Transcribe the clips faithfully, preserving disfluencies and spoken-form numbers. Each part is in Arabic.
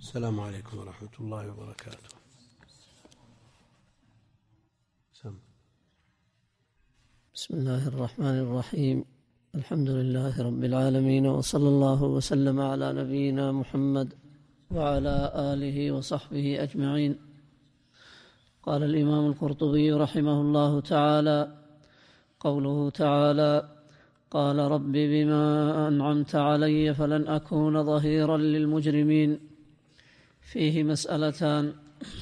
السلام عليكم ورحمة الله وبركاته. سم. بسم الله الرحمن الرحيم. الحمد لله رب العالمين، وصلى الله وسلم على نبينا محمد وعلى آله وصحبه أجمعين. قال الإمام القرطبي رحمه الله تعالى: قوله تعالى: قال رب بما أنعمت علي فلن أكون ظهيرا للمجرمين، فيه مسألتان.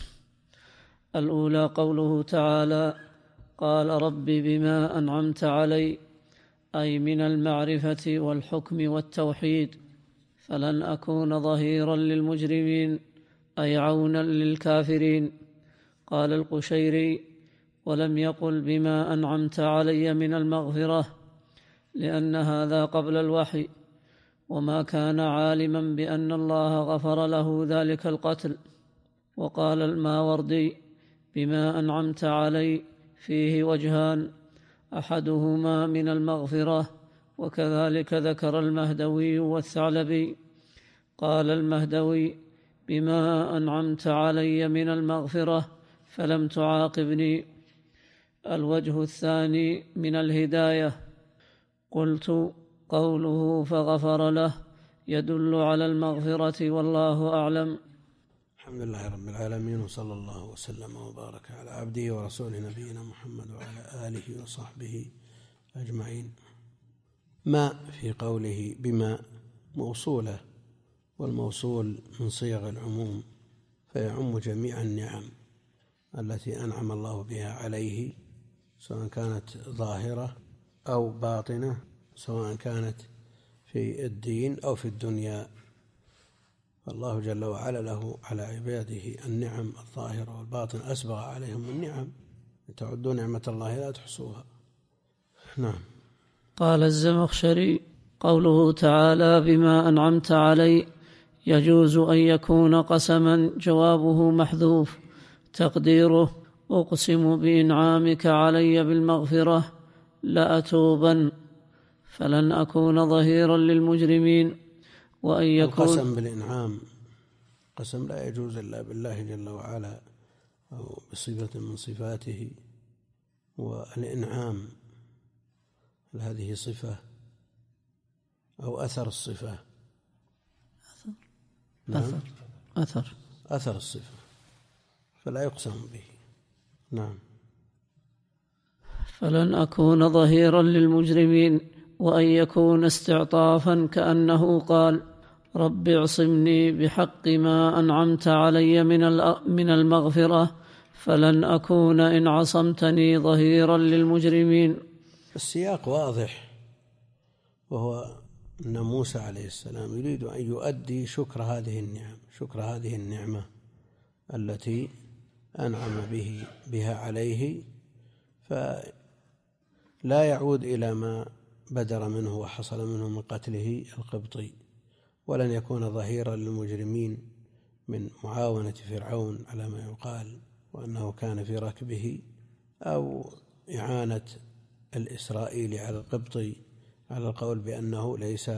الأولى قوله تعالى: قال رب بما أنعمت علي، أي من المعرفة والحكم والتوحيد، فلن أكون ظهيرا للمجرمين، أي عونا للكافرين. قال القشيري: ولم يقل بما أنعمت علي من المغفرة، لأن هذا قبل الوحي، وما كان عالما بأن الله غفر له ذلك القتل. وقال الماوردي: بما أنعمت علي فيه وجهان، أحدهما من المغفرة، وكذلك ذكر المهدوي والثعلبي. قال المهدوي: بما أنعمت علي من المغفرة فلم تعاقبني. الوجه الثاني من الهداية. قلت: قوله فغفر له يدل على المغفرة، والله أعلم. الحمد لله رب العالمين، وصلى الله وسلم وبارك على عبده ورسوله نبينا محمد وعلى آله وصحبه أجمعين. ما في قوله بما موصولة، والموصول من صيغ العموم، فيعم جميع النعم التي أنعم الله بها عليه، سواء كانت ظاهرة أو باطنة، سواء كانت في الدين أو في الدنيا. فالله جل وعلا له على عباده النعم الظاهرة والباطنة، أسبغ عليهم النعم، تعدوا نعمة الله لا تحصوها. نعم. قال الزمخشري: قوله تعالى بما أنعمت علي يجوز أن يكون قسما جوابه محذوف، تقديره: أقسم بإنعامك علي بالمغفرة لأتوبن، فلن أكون ظهيرا للمجرمين. وأن يكون القسم بالإنعام قسم لا يجوز إلا بالله جل وعلا أو بصفة من صفاته. والإنعام هذه صفة أو أثر الصفة. أثر نعم. أثر أثر, أثر الصفة، فلا يقسم به. نعم. فلن أكون ظهيرا للمجرمين. وأن يكون استعطافا، كأنه قال: رب اعصمني بحق ما أنعمت علي من المغفرة، فلن أكون إن عصمتني ظهيرا للمجرمين. السياق واضح، وهو أن موسى عليه السلام يريد أن يؤدي شكر هذه النعم، شكر هذه النعمة التي أنعم به بها عليه، فلا يعود إلى ما بدر منه وحصل منه من قتله القبطي، ولن يكون ظهيرا للمجرمين من معاونة فرعون على ما يقال، وأنه كان في ركبه، أو إعانة الإسرائيلي على القبطي على القول بأنه ليس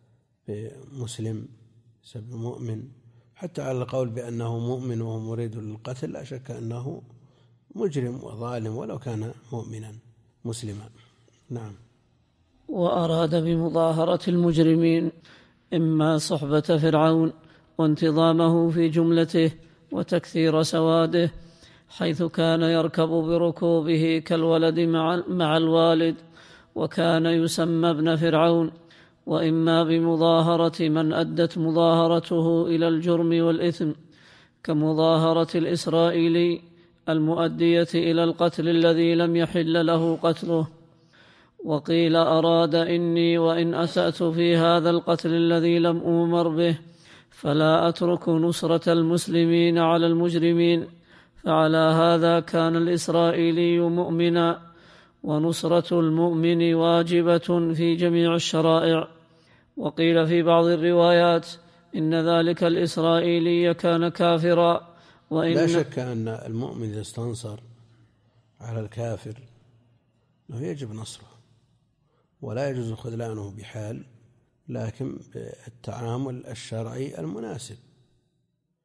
بمسلم، ليس بمؤمن، حتى على القول بأنه مؤمن وهو مريد للقتل. لا شك أنه مجرم وظالم ولو كان مؤمنا مسلما. نعم. وأراد بمظاهرة المجرمين إما صحبة فرعون وانتظامه في جملته وتكثير سواده، حيث كان يركب بركوبه كالولد مع الوالد، وكان يسمى ابن فرعون، وإما بمظاهرة من أدت مظاهرته إلى الجرم والإثم، كمظاهرة الإسرائيلي المؤدية إلى القتل الذي لم يحل له قتله. وقيل أراد إني وإن أسأت في هذا القتل الذي لم أؤمر به فلا أترك نصرة المسلمين على المجرمين، فعلى هذا كان الإسرائيلي مؤمنا، ونصرة المؤمن واجبة في جميع الشرائع. وقيل في بعض الروايات إن ذلك الإسرائيلي كان كافرا. وإن لا شك أن المؤمن إذا استنصر على الكافر أنه يجب نصره، ولا يجوز خذلانه بحال، لكن بالتعامل الشرعي المناسب.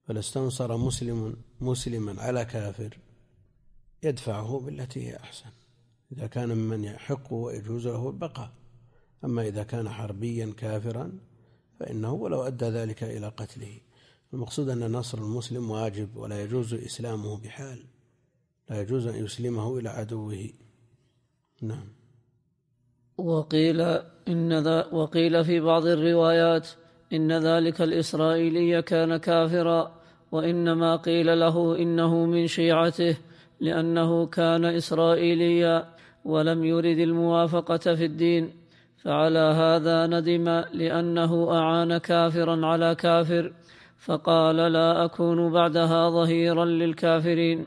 فلا استنصر مسلم مسلما على كافر يدفعه بالتي هي أحسن إذا كان ممن يحق ويجوز له البقاء. أما إذا كان حربيا كافرا فإنه ولو أدى ذلك إلى قتله. المقصود أن نصر المسلم واجب ولا يجوز إسلامه بحال، لا يجوز أن يسلمه إلى عدوه. نعم. وقيل إن ذا وقيل في بعض الروايات إن ذلك الإسرائيلي كان كافرا، وإنما قيل له إنه من شيعته لأنه كان إسرائيليا ولم يرد الموافقة في الدين، فعلى هذا ندم لأنه أعان كافرا على كافر، فقال لا أكون بعدها ظهيرا للكافرين.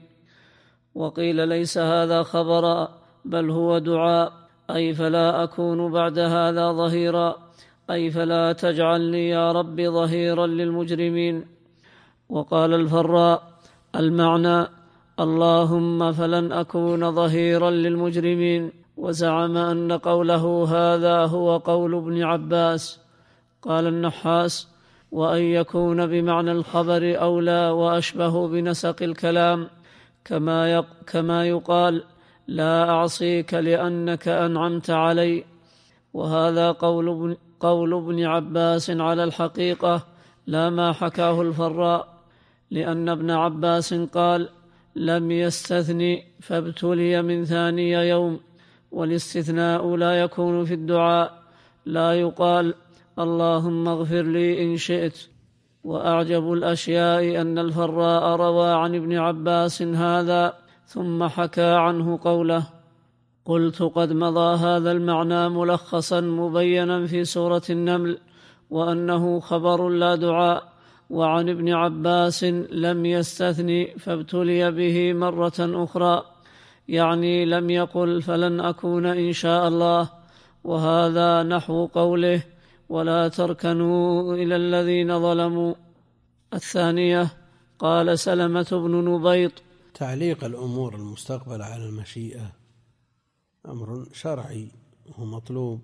وقيل ليس هذا خبرا بل هو دعاء، أي فلا أكون بعد هذا ظهيرا، أي فلا تجعلني يا رب ظهيرا للمجرمين. وقال الفراء المعنى اللهم فلن أكون ظهيرا للمجرمين، وزعم أن قوله هذا هو قول ابن عباس. قال النحاس وأن يكون بمعنى الخبر أولى وأشبه بنسق الكلام، كما كما يقال لا أعصيك لأنك أنعمت علي. وهذا قول قول ابن عباس على الحقيقة لا ما حكاه الفراء، لأن ابن عباس قال لم يستثني فابتلي من ثاني يوم، والاستثناء لا يكون في الدعاء، لا يقال اللهم اغفر لي إن شئت. وأعجب الأشياء أن الفراء روى عن ابن عباس هذا ثم حكى عنه قوله. قلت قد مضى هذا المعنى ملخصا مبينا في سورة النمل، وأنه خبر لا دعاء. وعن ابن عباس لم يستثني فابتلي به مرة أخرى، يعني لم يقل فلن أكون إن شاء الله. وهذا نحو قوله ولا تركنوا إلى الذين ظلموا. الثانية قال سلمة بن نبيط تعليق الأمور المستقبلة على المشيئة أمر شرعي وهو مطلوب،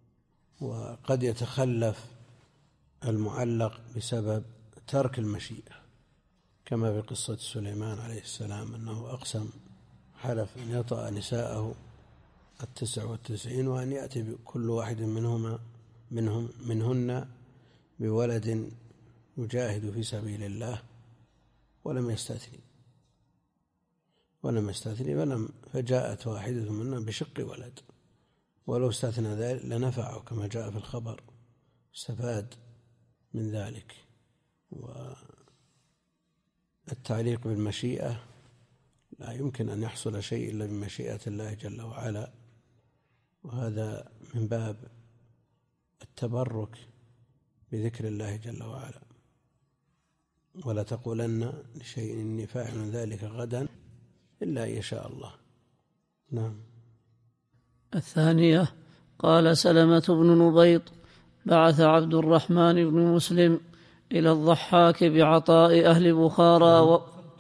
وقد يتخلف المعلق بسبب ترك المشيئة، كما في قصة سليمان عليه السلام أنه أقسم حلف أن يطأ نساءه التسع والتسعين وأن يأتي بكل واحد منهما منهم منهن بولد يجاهد في سبيل الله، ولم يستثني ولم يستثني ولم فجاءت واحدة منها بشق ولد، ولو استثنى ذلك لنفعه كما جاء في الخبر، استفاد من ذلك. والتعليق بالمشيئة لا يمكن أن يحصل شيء إلا بمشيئة الله جل وعلا، وهذا من باب التبرك بذكر الله جل وعلا. ولا تقولن لشيء إني فاعل ذلك غدا إلا أن يشاء الله. نعم. الثانية قال سلمة بن نبيط بعث عبد الرحمن بن مسلم إلى الضحاك بعطاء أهل بخارى و...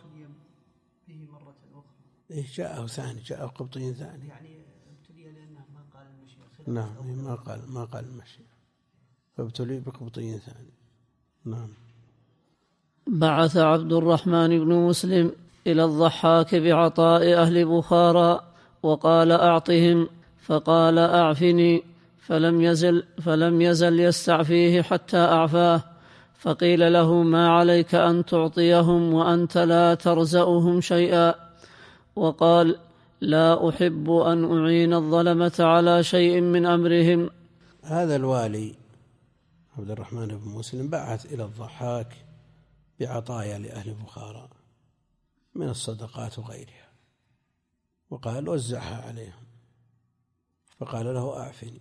إيه جاءه ثاني، جاءه قبطي ثاني، يعني ابتلي لأنه ما قال المشيئة. نعم ما قال ما قال المشيئة فابتلي بقبطي ثاني. نعم. بعث عبد الرحمن بن مسلم إلى الضحاك بعطاء أهل بخارى وقال أعطهم، فقال أعفني، فلم يزل فلم يزل يستعفيه حتى أعفاه، فقيل له ما عليك أن تعطيهم وأنت لا ترزأهم شيئا، وقال لا أحب أن أعين الظلمة على شيء من أمرهم. هذا الوالي عبد الرحمن بن مسلم بعث إلى الضحاك بعطايا لأهل بخارى من الصدقات وغيرها، وقال وزعها عليهم، فقال له أعفني،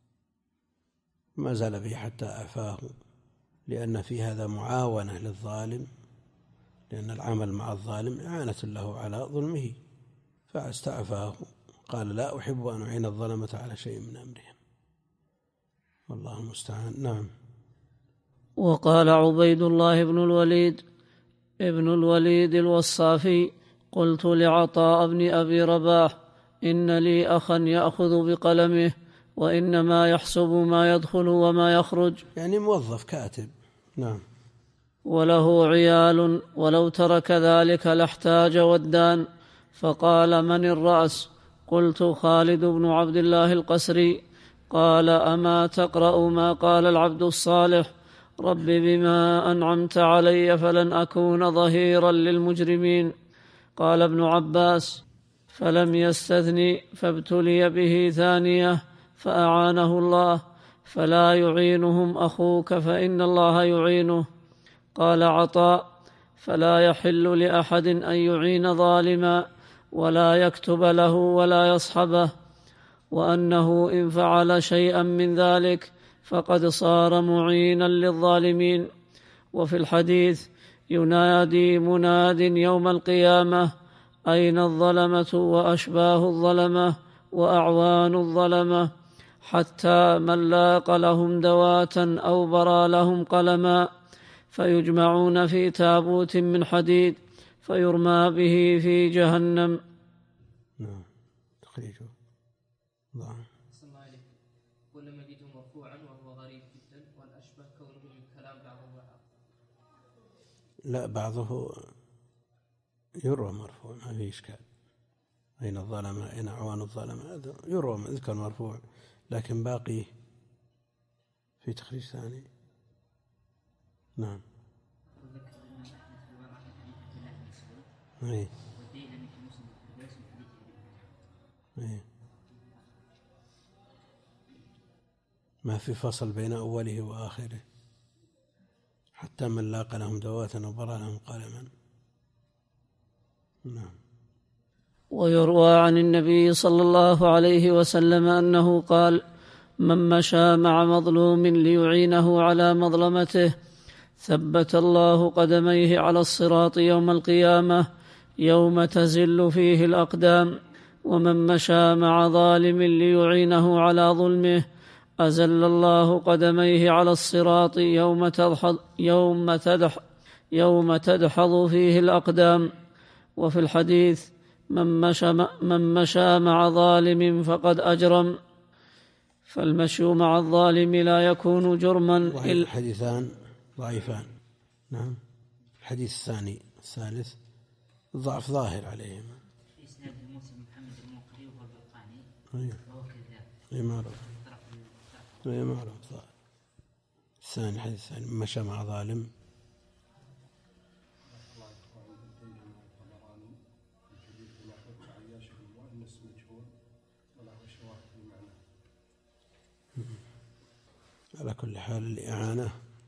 ما زال به حتى أعفاه، لأن في هذا معاونة للظالم، لأن العمل مع الظالم إعانة له على ظلمه، فاستعفاه. قال لا أحب أن أعين الظلمة على شيء من أمرهم، والله المستعان. نعم. وقال عبيد الله بن الوليد ابن الوليد الوصافي قلت لعطاء بن أبي رباح إن لي أخا يأخذ بقلمه وإنما يحسب ما يدخل وما يخرج، يعني موظف كاتب. نعم. وله عيال، ولو ترك ذلك لاحتاج ودان. فقال: من الرأس؟ قلت: خالد بن عبد الله القسري. قال: أما تقرأ ما قال العبد الصالح: رب بما أنعمت علي فلن أكون ظهيرا للمجرمين؟ قال ابن عباس: فلم يستثني، فابتلي به ثانية فأعانه الله، فلا يعينهم أخوك فإن الله يعينه. قال عطاء: فلا يحل لأحد أن يعين ظالما ولا يكتب له ولا يصحبه، وأنه إن فعل شيئا من ذلك فقد صار معينا للظالمين. وفي الحديث: ينادي مناد يوم القيامة: أين الظلمة وأشباه الظلمة وأعوان الظلمة؟ حتى من لاق لهم دواتا أو برى لهم قلما، فيجمعون في تابوت من حديد فيرمى به في جهنم. نعم. تخريجه ضعف. صلى الله عليه ولم يجده مرفوعا وهو غريب جدا، والأشبه كونه من كلام بعضه بعض. لا، بعضه يروى مرفوع، ما في إشكال. أين الظلمة أين أعوان الظلمة، هذا يروى ذكر مرفوع، لكن باقي في تخريج ثاني. نعم. أي. أي. ما في فصل بين أوله وآخره، حتى من لاق لهم دواتا وبرى لهم قلما. نعم. ويروى عن النبي صلى الله عليه وسلم أنه قال: من مشى مع مظلوم ليعينه على مظلمته ثبت الله قدميه على الصراط يوم القيامة يوم تزل فيه الأقدام، ومن مشى مع ظالم ليعينه على ظلمه أزل الله قدميه على الصراط يوم تدحض, يوم تدح يوم تدحض فيه الأقدام. وفي الحديث: من مشى, من مشى مع ظالم فقد أجرم. فالمشي مع الظالم لا يكون جرما. الحديثان ضعيفان. نعم. الحديث الثاني الثالث ضعف ظاهر عليهما. إسناد موسى بن محمد الموقري وهو البرقاني وهو كذاب. أي معروف. أي معروف ظاهر. الثاني الحديث الثاني: مشى مع ظالم. على كل حال الإعانة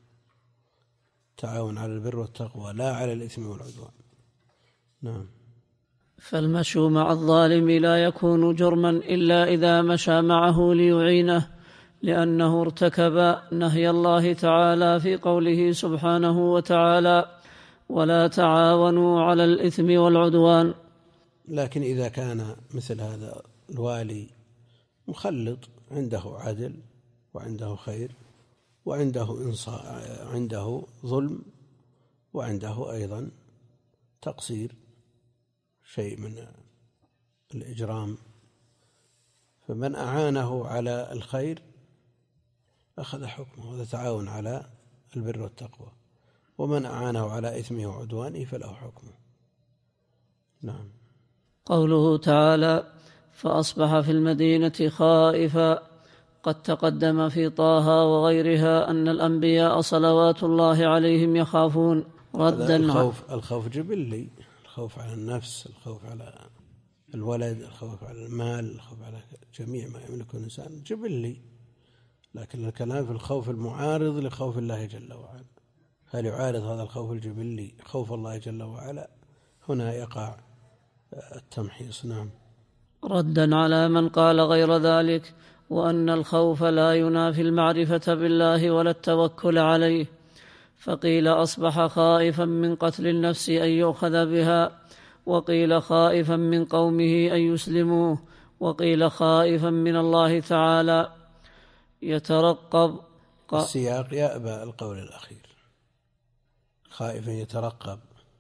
تعاون على البر والتقوى لا على الإثم والعدوان. نعم. فالمشي مع الظالم لا يكون جرما إلا إذا مشى معه ليعينه، لأنه ارتكب نهي الله تعالى في قوله سبحانه وتعالى: ولا تعاونوا على الإثم والعدوان. لكن إذا كان مثل هذا الوالي مخلط، عنده عدل وعنده خير وعنده إنصاف، عنده ظلم وعنده أيضا تقصير، شيء من الإجرام، فمن أعانه على الخير أخذ حكمه، هذا تعاون على البر والتقوى، ومن أعانه على إثمه وعدوانه فله حكمه. نعم. قوله تعالى: فأصبح في المدينة خائفا، قد تقدم في طه وغيرها أن الأنبياء صلوات الله عليهم يخافون ردا. الخوف الخوف جبلي، الخوف على النفس، الخوف على الولد، الخوف على المال، الخوف على جميع ما يملكه الإنسان جبلي، لكن الكلام في الخوف المعارض لخوف الله جل وعلا. هل يعارض هذا الخوف الجبلي خوف الله جل وعلا؟ هنا يقع التمحيص. نعم. ردا على من قال غير ذلك، وأن الخوف لا ينافي المعرفة بالله ولا التوكل عليه. فقيل أصبح خائفا من قتل النفس أن يؤخذ بها، وقيل خائفا من قومه أن يسلموه، وقيل خائفا من الله تعالى. يترقب. السياق يأبى القول الأخير، خائفا يترقب.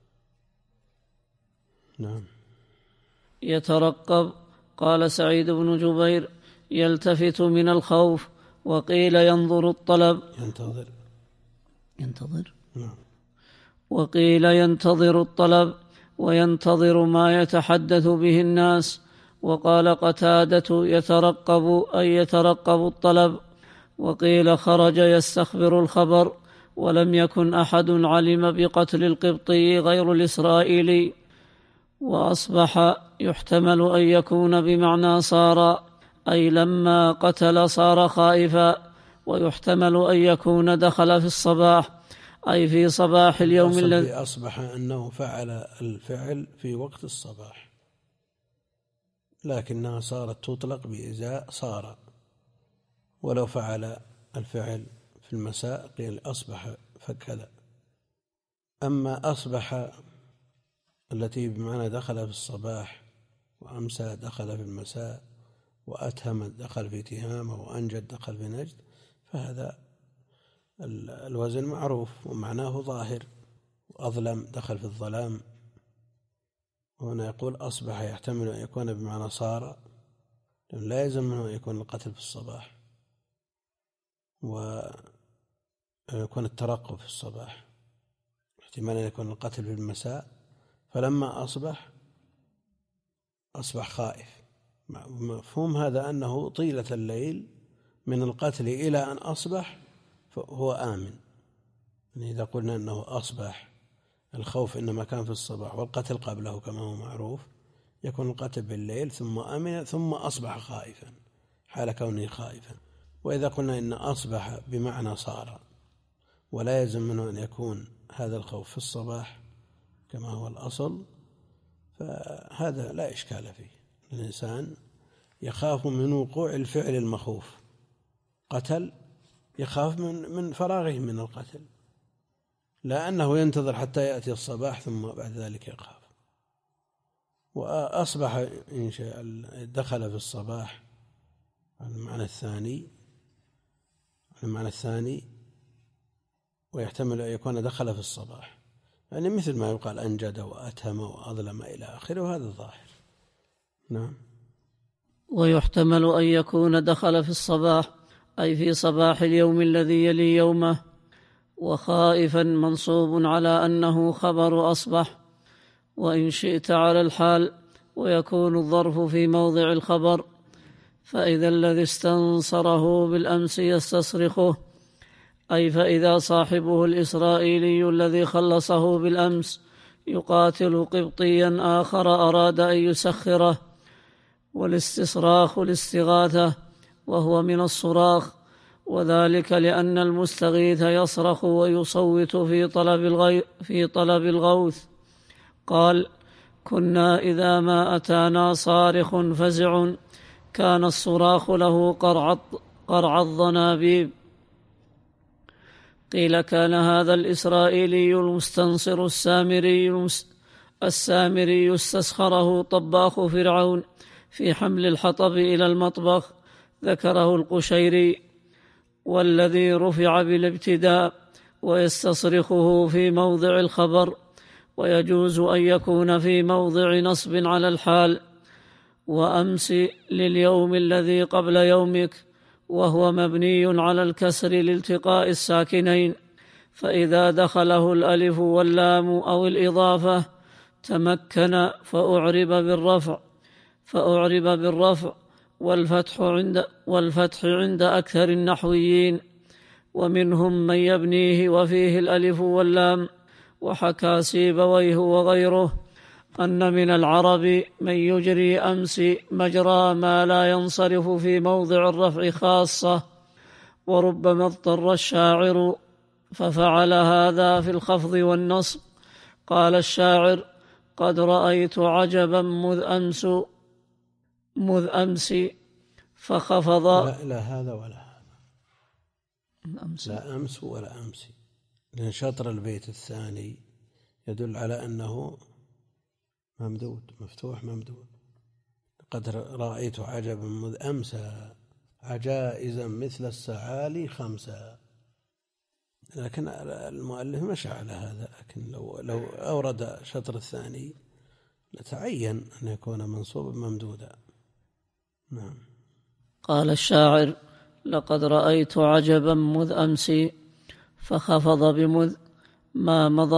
نعم. يترقب. قال سعيد بن جبير: يلتفت من الخوف. وقيل ينظر الطلب. ينتظر. ينتظر. نعم. وقيل ينتظر الطلب وينتظر ما يتحدث به الناس. وقال قتادة يترقب أي يترقب الطلب. وقيل خرج يستخبر الخبر، ولم يكن أحد علم بقتل القبطي غير الإسرائيلي. وأصبح يحتمل أن يكون بمعنى صار، أي لما قتل صار خائفا. ويحتمل أن يكون دخل في الصباح، أي في صباح اليوم الذي أصبح أنه فعل الفعل في وقت الصباح، لكنها صارت تطلق بإزاء صار. ولو فعل الفعل في المساء قيل أصبح فكذا. أما أصبح التي بمعنى دخل في الصباح، وأمسى دخل في المساء، وأتهم دخل في تهامة، وأنجد دخل في نجد، فهذا الوزن معروف ومعناه ظاهر. وأظلم دخل في الظلام. وهنا يقول أصبح يحتمل أن يكون بمعنى صار، لأن لا يلزم منه أن يكون القتل في الصباح، ويكون الترقب في الصباح، احتمال أن يكون القتل في المساء. فلما أصبح أصبح خائف. مفهوم هذا أنه طيلة الليل من القتل إلى أن أصبح فهو آمن. يعني إذا قلنا أنه أصبح، الخوف إنما كان في الصباح والقتل قبله كما هو معروف، يكون القتل بالليل ثم أمن ثم أصبح خائفا حال كونه خائفا. وإذا قلنا إن أصبح بمعنى صار، ولا يلزم منه أن يكون هذا الخوف في الصباح كما هو الأصل، فهذا لا إشكال فيه. الإنسان يخاف من وقوع الفعل المخوف، قتل يخاف من من فراغه من القتل، لا أنه ينتظر حتى يأتي الصباح ثم بعد ذلك يخاف. وأصبح إن شاء دخل في الصباح المعنى الثاني المعنى الثاني ويحتمل أن يكون دخل في الصباح، يعني مثل ما يقال أنجد وأتهم وأظلم إلى آخره، وهذا الظاهر. نعم. ويحتمل أن يكون دخل في الصباح، أي في صباح اليوم الذي يلي يومه. وخائفا منصوب على أنه خبر أصبح، وإن شئت على الحال، ويكون الظرف في موضع الخبر. فإذا الذي استنصره بالأمس يستصرخه، أي فإذا صاحبه الإسرائيلي الذي خلصه بالأمس يقاتل قبطيا آخر أراد أن يسخره. والاستصراخ الاستغاثة، وهو من الصراخ، وذلك لأن المستغيث يصرخ ويصوت في طلب الغي في طلب الغوث. قال: كنا إذا ما أتانا صارخ فزع كان الصراخ له قرع قرع الضنابيب. قيل كان هذا الإسرائيلي المستنصر السامري السامري استسخره طباخ فرعون في حمل الحطب إلى المطبخ، ذكره القشيري. والذي رفع بالابتداء ويستصرخه في موضع الخبر، ويجوز أن يكون في موضع نصب على الحال. وأمس لليوم الذي قبل يومك، وهو مبني على الكسر لالتقاء الساكنين، فإذا دخله الألف واللام أو الإضافة تمكن فأعرب بالرفع فأعرب بالرفع والفتح عند والفتح عند أكثر النحويين، ومنهم من يبنيه وفيه الألف واللام. وحكى سيبويه وغيره أن من العرب من يجري أمس مجرى ما لا ينصرف في موضع الرفع خاصة، وربما اضطر الشاعر ففعل هذا في الخفض والنصب. قال الشاعر: قد رأيت عجبا مذ أمس مذ أمس فخفض. لا, لا هذا ولا هذا، الأمس. لا أمس ولا أمس، لأن شطر البيت الثاني يدل على أنه ممدود، مفتوح ممدود. قد رأيت عجبا مذ أمسى عجائزا مثل السعالي خمسة. لكن المؤلف مشى على هذا، لكن لو, لو أورد شطر الثاني لتعين أن يكون منصوبا ممدودا. نعم. قال الشاعر: لقد رأيت عجبا مذ أمس فخفض بمذ ما مضى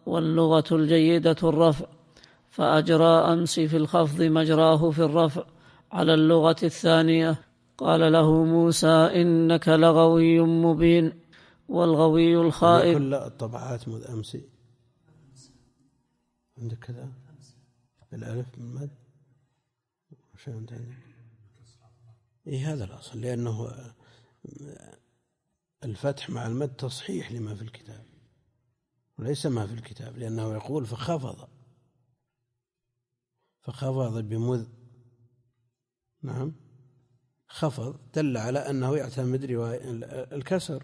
واللغة الجيدة الرفع، فأجرى أمس في الخفض مجراه في الرفع على اللغة الثانية. قال له موسى إنك لغوي مبين. والغوي الخائب. كل الطبعات مذ أمس عندك كذا بالألف من مد وش عندك؟ إيه هذا الأصل، لأنه الفتح مع المد تصحيح لما في الكتاب وليس ما في الكتاب، لأنه يقول فخفض فخفض بمذ. نعم، خفض دل على أنه يعتمد رواية الكسر،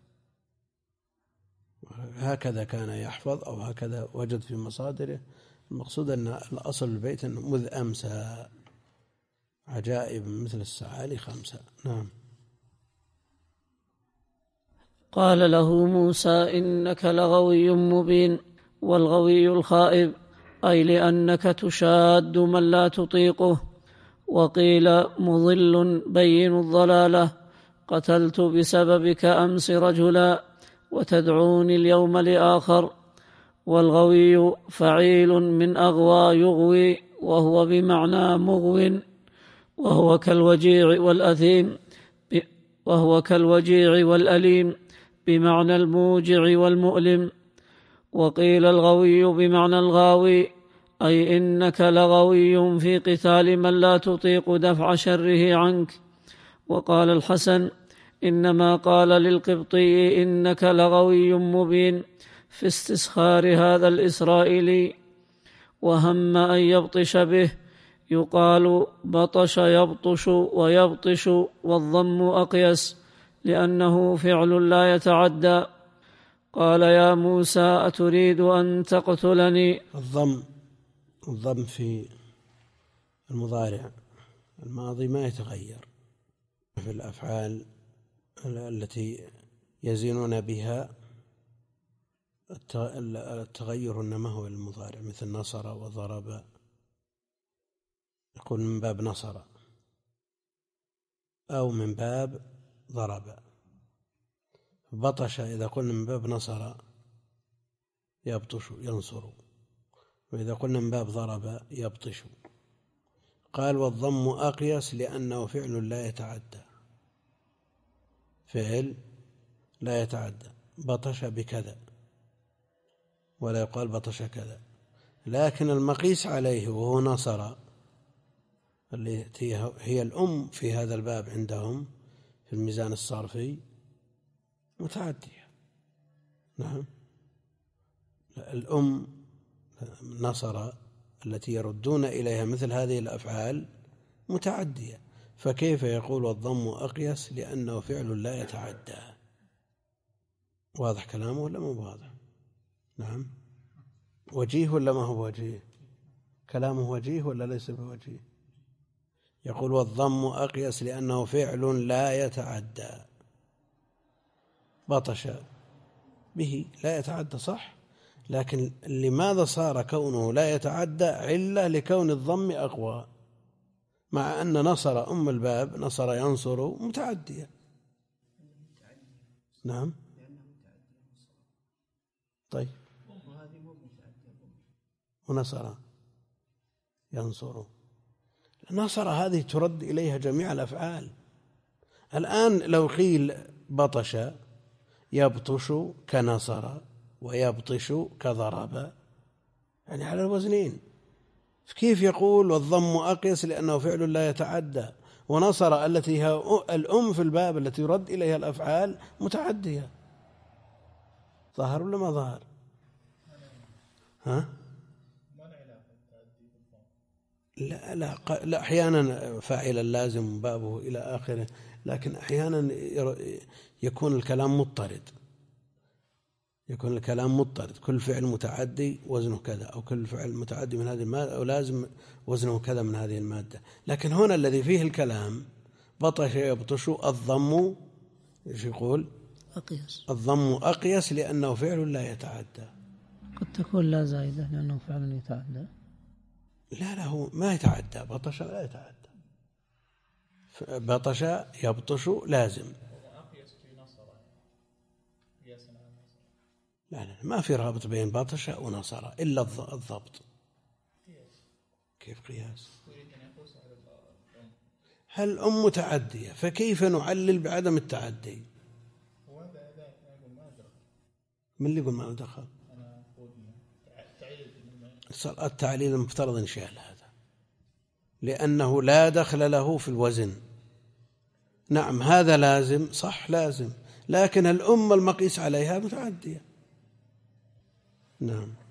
هكذا كان يحفظ أو هكذا وجد في مصادره. المقصود أن الأصل البيت أنه مذ أمسى عجائب مثل السعالي خمسة. نعم. قال له موسى إنك لغوي مبين. والغوي الخائب، أي لأنك تشاد من لا تطيقه. وقيل مضل بين الضلالة، قتلت بسببك أمس رجلا وتدعوني اليوم لآخر. والغوي فعيل من أغوى يغوي، وهو بمعنى مغو، وهو كالوجيع والأثيم وهو كالوجيع والأليم بمعنى الموجع والمؤلم. وقيل الغوي بمعنى الغاوي، أي إنك لغوي في قتال من لا تطيق دفع شره عنك. وقال الحسن إنما قال للقبطي إنك لغوي مبين في استسخار هذا الإسرائيلي، وهم أن يبطش به. يقال بطش يبطش ويبطش، والضم أقيس لأنه فعل لا يتعدى. قال يا موسى أتريد أن تقتلني. الضم الضم في المضارع الماضي ما يتغير في الأفعال التي يزينون بها التغير إنما هو المضارع، مثل نصر وضرب، يقول من باب نصر أو من باب ضرب. بطش إذا قلنا من باب نصر يبطش ينصر، وإذا قلنا من باب ضرب يبطش. قال والضم أقيس لأنه فعل لا يتعدى، فعل لا يتعدى. بطش بكذا ولا يقال بطش كذا، لكن المقيس عليه وهو نصر التي هي الأم في هذا الباب عندهم في الميزان الصرفي متعدية. نعم، الأم نصر التي يردون إليها مثل هذه الأفعال متعدية، فكيف يقول والضم أقيس لأنه فعل لا يتعدى؟ واضح كلامه ولا مو واضح؟ نعم، وجيه ولا ما هو وجيه؟ كلامه وجيه ولا ليس بوجيه؟ يقول والضم أقيس لأنه فعل لا يتعدى. بطش به لا يتعدى صح، لكن لماذا صار كونه لا يتعدى؟ علة لكون الضم أقوى، مع أن نصر أم الباب نصر ينصر متعدية. نعم، طيب، ونصر ينصر، نصر هذه ترد إليها جميع الأفعال. الآن لو قيل بطش يبطش كنصر ويبطش كضرب، يعني على الوزنين، كيف يقول والضم أقيس لأنه فعل لا يتعدى، ونصر التي هي الأم في الباب التي يرد إليها الأفعال متعدية؟ ظاهر ولا ما ظاهر؟ ها؟ لا لا لا أحيانا فاعل اللازم بابه إلى آخره، لكن أحيانا يكون الكلام مضطرد، يكون الكلام مضطرد، كل فعل متعدي وزنه كذا، أو كل فعل متعدي من هذه المادة أو لازم وزنه كذا من هذه المادة. لكن هنا الذي فيه الكلام بطش يبطش، الضم ايش يقول؟ أقيس. الضم أقيس لأنه فعل لا يتعدى. قد تكون لا زائدة لأنه فعل يتعدى. لا لا، هو ما يتعدى، بطش لا يتعدى، بطش يبطش لازم. لا لا ما في رابط بين بطش ونصر إلا الضبط. كيف قياس؟ هل أم متعدية فكيف نعلل بعدم التعدي؟ من اللي يقول ما دخل؟ التعليل المفترض انشال هذا لأنه لا دخل له في الوزن. نعم هذا لازم، صح لازم، لكن الأم المقيس عليها متعدية. نعم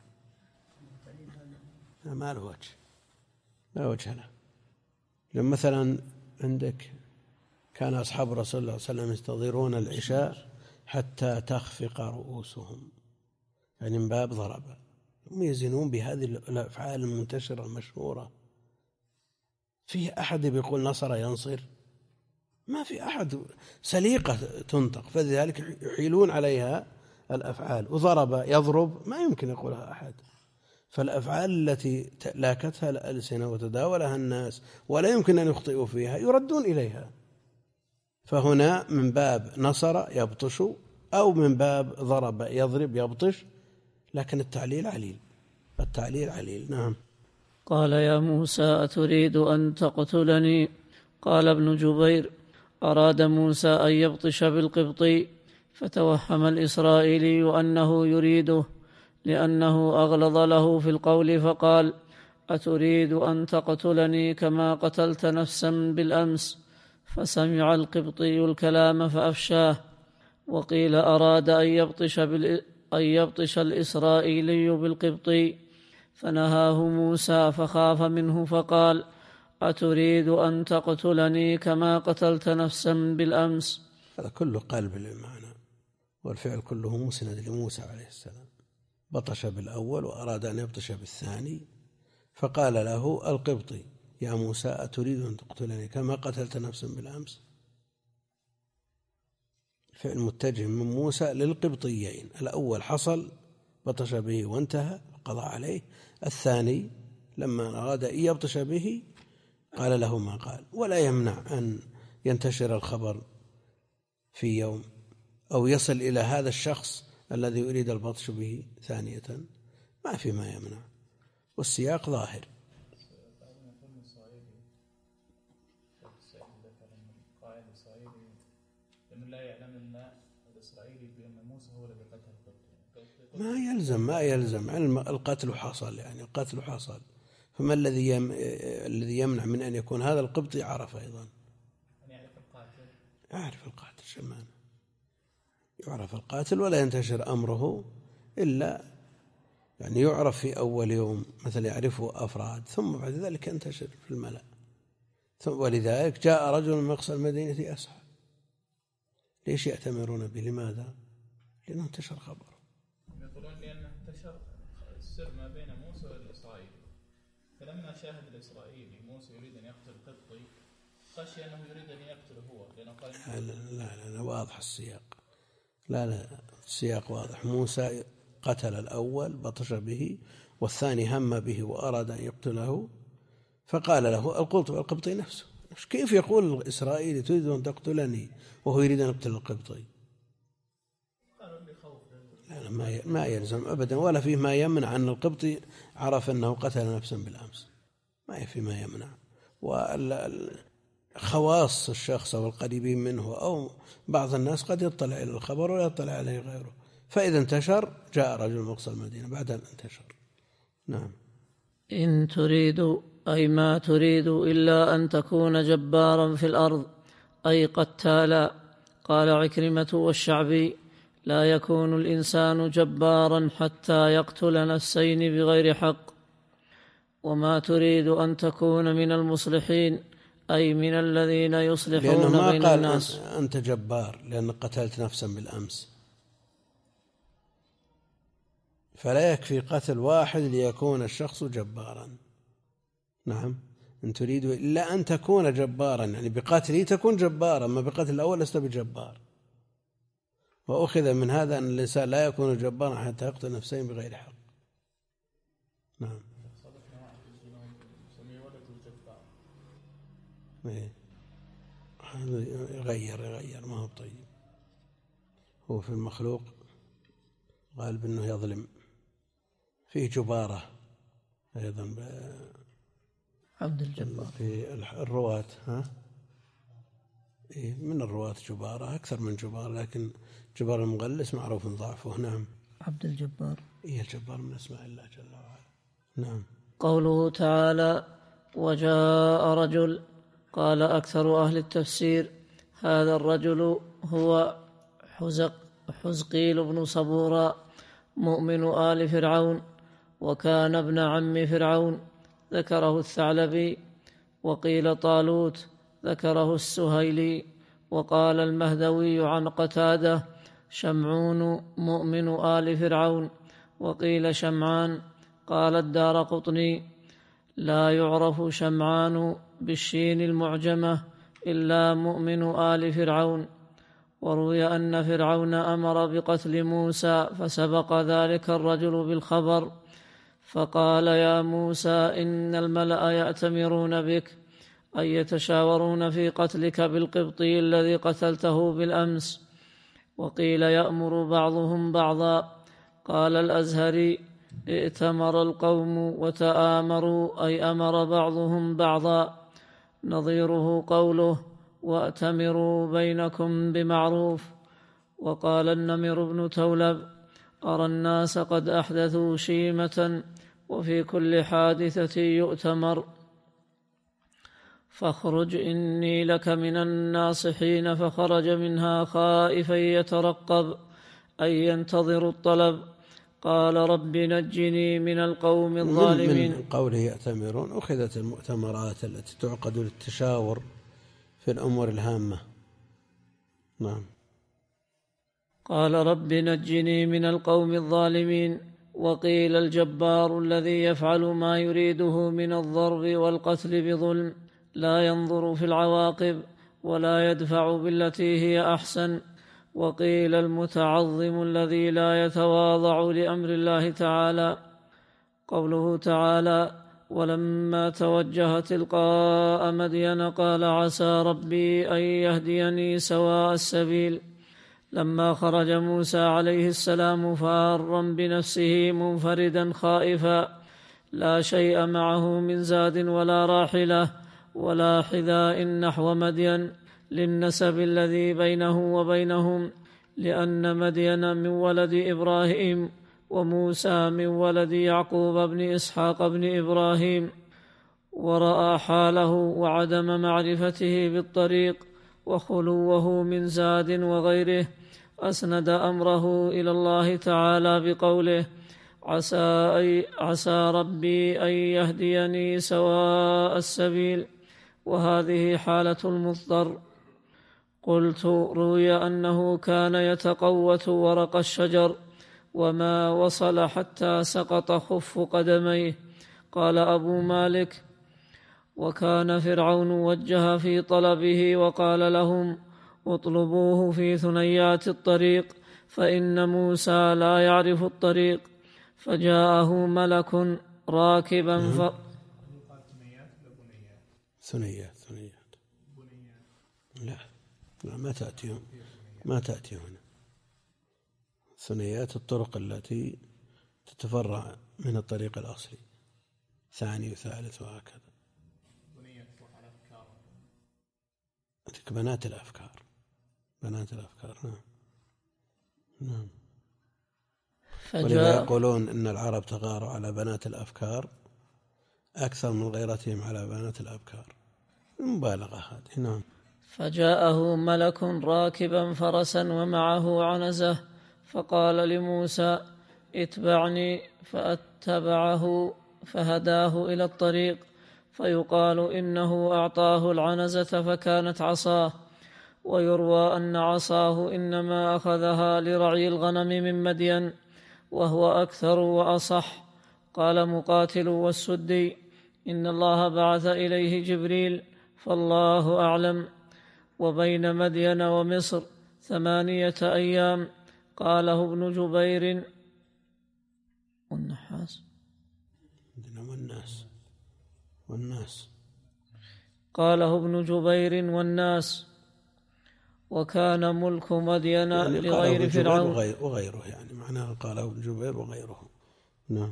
ما له وجه، لا وجه له. لما مثلا عندك كان أصحاب رسول الله صلى الله عليه وسلم يستظهرون العشاء حتى تخفق رؤوسهم، يعني من باب ضرب. هم يزنون بهذه الأفعال المنتشرة المشهورة. فيه أحد بيقول نصر ينصر؟ ما في أحد، سليقة تنطق، فلذلك يحيلون عليها الأفعال. وضرب يضرب ما يمكن يقولها أحد. فالأفعال التي لاكتها الألسنة وتداولها الناس ولا يمكن أن يخطئوا فيها يردون إليها. فهنا من باب نصر يبطش أو من باب ضرب يضرب يبطش، لكن التعليل عليل، التعليل عليل. نعم. قال يا موسى أتريد أن تقتلني؟ قال ابن جبير أراد موسى أن يبطش بالقبطي فتوهم الإسرائيلي أنه يريده لأنه أغلظ له في القول فقال أتريد أن تقتلني كما قتلت نفسا بالأمس؟ فسمع القبطي الكلام فأفشاه. وقيل أراد أن يبطش, بال... أن يبطش الإسرائيلي بالقبطي فنهاه موسى فخاف منه فقال أتريد أن تقتلني كما قتلت نفسا بالأمس؟ هذا كله قلب للمعنى، والفعل كله مسند لموسى عليه السلام. بطش بالأول وأراد أن يبطش بالثاني، فقال له القبطي يا موسى أتريد أن تقتلني كما قتلت نفسا بالأمس؟ الفعل متجه من موسى للقبطيين. الأول حصل بطش به وانتهى قضى عليه، الثاني لما أراد أن يبطش به قال له ما قال. ولا يمنع أن ينتشر الخبر في يوم أو يصل إلى هذا الشخص الذي يريد البطش به ثانية، ما في ما يمنع، والسياق ظاهر. ما يلزم ما يلزم علم القتل حصل، يعني القتل حصل، فما الذي يم... الذي يمنع من أن يكون هذا القبطي عرف أيضا؟ يعرف القاتل، يعرف القاتل شمان، يعرف القاتل ولا ينتشر أمره إلا يعني يعرف في أول يوم مثل يعرفه أفراد، ثم بعد ذلك ينتشر في الملأ. ولذلك جاء رجل من مقصى المدينة أسعى. ليش يأتمرون به؟ لماذا؟ لأنه انتشر خبره. يقولون لأنه انتشر السر ما بين موسى والإسرائيلي، فلما شاهد الإسرائيلي موسى يريد أن يقتل القبطي خشي أنه يريد أن يقتله هو، لأنه قال لا لا لا, لا واضح السياق، لا لا السياق واضح. موسى قتل الأول بطش به، والثاني هم به وأراد أن يقتله، فقال له القبطي نفسه. كيف يقول الإسرائيلي تريد أن تقتلني وهو يريد أن يقتل القبطي؟ لا ما ما يلزم أبدا، ولا فيه ما يمنع أن القبطي عرف أنه قتل نفسا بالأمس، ما في ما يمنع. وخواص الشخص أو القريبين منه أو بعض الناس قد يطلع إلى الخبر ولا يطلع عليه غيره، فإذا انتشر جاء رجل مقصى المدينة بعد أن انتشر. نعم. إن تريد أي ما تريد إلا أن تكون جبارا في الأرض أي قتالا. قال عكرمة والشعبي لا يكون الإنسان جبارا حتى يقتل نفسين بغير حق. وما تريد أن تكون من المصلحين أي من الذين يصلحون ما بين قال الناس. أنت جبار لأنك قتلت نفسا بالأمس، فلا يكفي قتل واحد ليكون الشخص جبارا. نعم. إن تريد إلا أن تكون جبارا، يعني بقتله تكون جبارا، ما بقتل الأول لست بجبار. وأخذ من هذا أن الإنسان لا يكون جبارا حتى يقتل نفسين بغير حق. نعم. هذا يغير يغير ما هو طيب. هو في المخلوق غالب أنه يظلم. فيه جبارة أيضا عبد الجبار في الرواة، ها إيه من الرواة جبارة أكثر من جبار، لكن جبار المغلس معروف ضعفه. نعم. عبد الجبار إيه الجبار من أسماء الله جل وعلا. نعم. قوله تعالى وجاء رجل، قال أكثر أهل التفسير هذا الرجل هو حزق حزقيل بن صبورا مؤمن آل فرعون، وكان ابن عم فرعون، ذكره الثعلبي. وقيل طالوت، ذكره السهيلي. وقال المهدوي عن قتادة شمعون مؤمن آل فرعون. وقيل شمعان. قال الدارقطني لا يعرف شمعان بالشين المعجمة إلا مؤمن آل فرعون. وروي أن فرعون أمر بقتل موسى، فسبق ذلك الرجل بالخبر فقال يا موسى إن الملأ يأتمرون بك، أي يتشاورون في قتلك بالقبطي الذي قتلته بالأمس. وقيل يأمر بعضهم بعضا. قال الأزهري ائتمر القوم وتآمروا، أي أمر بعضهم بعضا، نظيره قوله وأتمروا بينكم بمعروف. وقال النمر بن تولب أرى الناس قد أحدثوا شيمة، وفي كل حادثة يؤتمر، فاخرج إني لك من الناصحين. فخرج منها خائفا يترقب، أي ينتظر الطلب. قال رب نجني من القوم الظالمين. من قوله يأتمرون أخذت المؤتمرات التي تعقد للتشاور في الأمور الهامة. نعم. قال رب نجني من القوم الظالمين. وقيل الجبار الذي يفعل ما يريده من الضرب والقتل بظلم، لا ينظر في العواقب ولا يدفع بالتي هي أحسن. وقيل المتعظم الذي لا يتواضع لأمر الله تعالى. قوله تعالى ولما توجه تلقاء مدين قال عسى ربي أن يهديني سواء السبيل. لما خرج موسى عليه السلام فارا بنفسه منفردا خائفا، لا شيء معه من زاد ولا راحلة ولا حذاء نحو مدين، للنسب الذي بينه وبينهم، لأن مدين من ولد إبراهيم وموسى من ولد يعقوب بن إسحاق بن إبراهيم. ورأى حاله وعدم معرفته بالطريق وخلوه من زاد وغيره، أسند أمره إلى الله تعالى بقوله عسى, أي عسى ربي أن يهديني سواء السبيل، وهذه حالة المضطر. قلت روي أنه كان يتقوت ورق الشجر وما وصل حتى سقط خف قدميه. قال أبو مالك وكان فرعون وجه في طلبه وقال لهم اطلبوه في ثنيات الطريق فإن موسى لا يعرف الطريق. فجاءه ملك راكبا ف... ثنيات ثنيات لا لا ما تأتي ما تأتي هنا. ثنيات الطرق التي تتفرع من الطريق الأصلي، ثاني وثالث وهكذا. بنات الأفكار بنات الأفكار. نعم نعم. ولذا يقولون إن العرب تغاروا على بنات الأفكار أكثر من غيرتهم على بنات الأبكار، مبالغة هذه. نعم. فجاءه ملك راكبا فرسا ومعه عنزة، فقال لموسى اتبعني، فاتبعه فهداه إلى الطريق. فيقال إنه أعطاه العنزة فكانت عصاه. ويروى أن عصاه إنما أخذها لرعي الغنم من مدين، وهو أكثر وأصح. قال مقاتل والسدي إن الله بعث إليه جبريل، فالله أعلم. وبين مدين ومصر ثمانية أيام. قاله ابن جبير والنحاس والناس والناس قاله ابن جبير والناس. وكان ملك مدين يعني لغير فرعون وغير وغيره، يعني معناه قاله ابن جبير وغيره. نعم.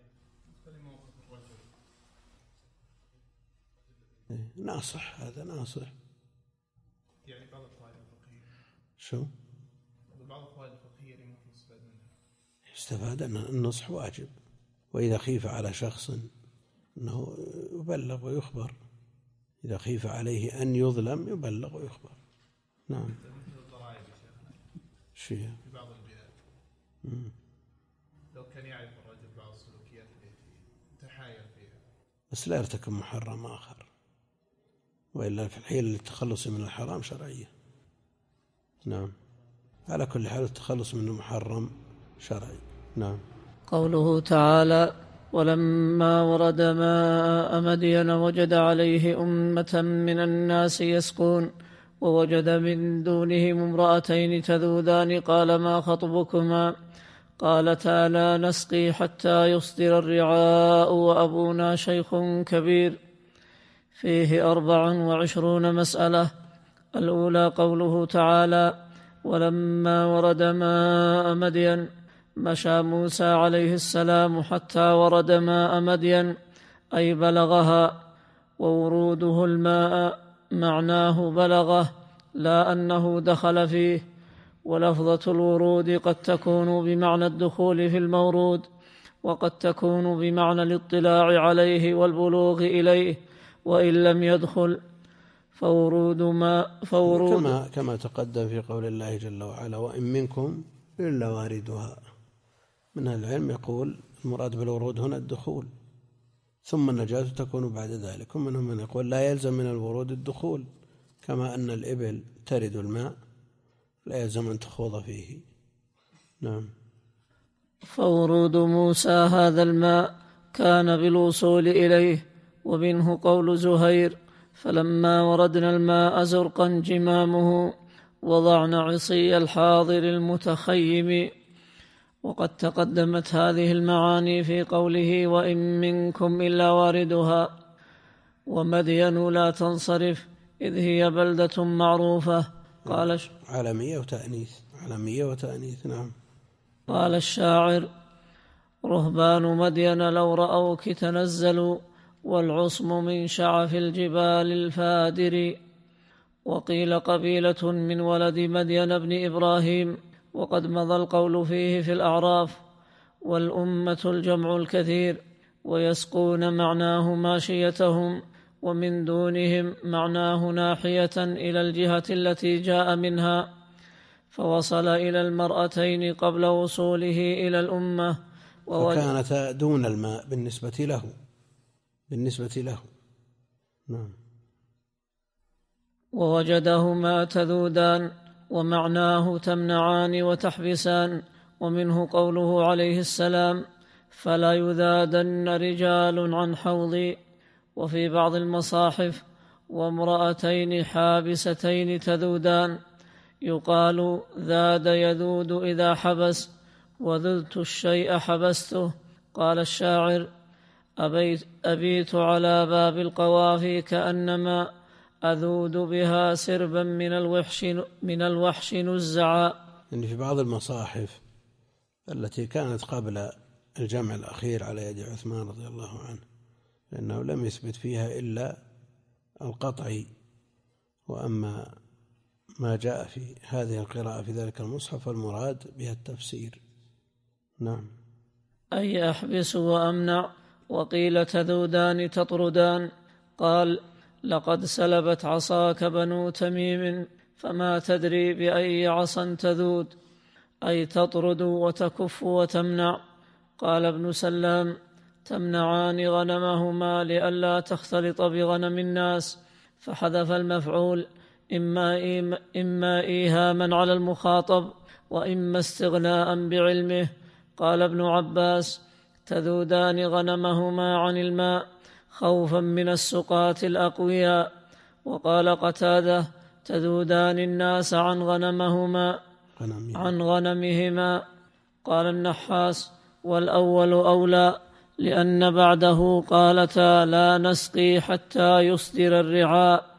ناصح، هذا ناصح. يعني بعض الفوائد الفقهية. شو؟ بعض الفوائد الفقهية اللي ممكن يستفاد منها. يستفاد أن النصح واجب، وإذا خيف على شخص أنه يبلغ ويخبر، إذا خيف عليه أن يظلم يبلغ ويخبر. نعم. مثل الضرائب يا شيخنا. شيء. في بعض البلاد. لو كان يعرف الرجل بعض السلوكيات التي تحايل فيها. بس لا يرتكب محرم آخر، وإلا في الحيل للتخلص من الحرام شرعية. نعم. على كل حال التخلص من المحرم شرعي. نعم. قوله تعالى: ولما ورد ماء مدين وجد عليه أمة من الناس يسقون ووجد من دونهم امرأتين تذودان قال: ما خطبكما؟ قالتا: لا نسقي حتى يصدر الرعاء وأبونا شيخ كبير. فيه أربع وعشرون مسألة. الأولى قوله تعالى: ولما ورد ماء مدين، مشى موسى عليه السلام حتى ورد ماء مدين أي بلغها، ووروده الماء معناه بلغه لا أنه دخل فيه. ولفظة الورود قد تكون بمعنى الدخول في المورود، وقد تكون بمعنى الاطلاع عليه والبلوغ إليه وإن لم يدخل. فورود ما فورود كما, كما تقدم في قول الله جل وعلا: وإن منكم إلا واردها. من العلم يقول المراد بالورود هنا الدخول، ثم النجاة تكون بعد ذلك. ومنهم من يقول لا يلزم من الورود الدخول، كما أن الإبل ترد الماء لا يلزم أن تخوض فيه. نعم. فورود موسى هذا الماء كان بالوصول إليه. ومنه قول زهير: فلما وردنا الماء زرقا جمامه وضعنا عصي الحاضر المتخيم. وقد تقدمت هذه المعاني في قوله: وإن منكم إلا واردها. ومدين لا تنصرف إذ هي بلدة معروفة. قال عالمية وتأنيث، عالمية وتأنيث. نعم. قال الشاعر: رهبان مدين لو رأوك تنزلوا والعصم من شعف الجبال الفادر. وقيل قبيلة من ولد مدين بن إبراهيم، وقد مضى القول فيه في الأعراف. والأمة الجمع الكثير، ويسقون معناه ماشيتهم، ومن دونهم معناه ناحية إلى الجهة التي جاء منها، فوصل إلى المرأتين قبل وصوله إلى الأمة، وكانتا دون الماء بالنسبة له بالنسبة له نعم. ووجدهما تذودان، ومعناه تمنعان وتحبسان. ومنه قوله عليه السلام: فلا يذادن رجال عن حوضي. وفي بعض المصاحف: وامرأتين حابستين تذودان، يقال ذاد يذود إذا حبس، وذذت الشيء حبسته. قال الشاعر: أبيت, أبيت على باب القوافي كأنما أذود بها سربا من الوحش, من الوحش نزعا. يعني في بعض المصاحف التي كانت قبل الجمع الأخير على يد عثمان رضي الله عنه، لأنه لم يثبت فيها إلا القطعي. وأما ما جاء في هذه القراءة في ذلك المصحف المراد بها التفسير. نعم. أي أحبس وأمنع. وقيل تذودان تطردان. قال: لقد سلبت عصاك بنو تميم فما تدري بأي عصا تذود، أي تطرد وتكف وتمنع. قال ابن سلام: تمنعان غنمهما لئلا تختلط بغنم الناس، فحذف المفعول، إما, إما إيهاما على المخاطب وإما استغناء بعلمه. قال ابن عباس: تذودان غنمهما عن الماء خوفا من السقاة الأقوياء. وقال قتادة: تذودان الناس عن غنمهما عن غنمهما. قال النحاس: والأول أولى، لأن بعده قالتا لا نسقي حتى يصدر الرعاء،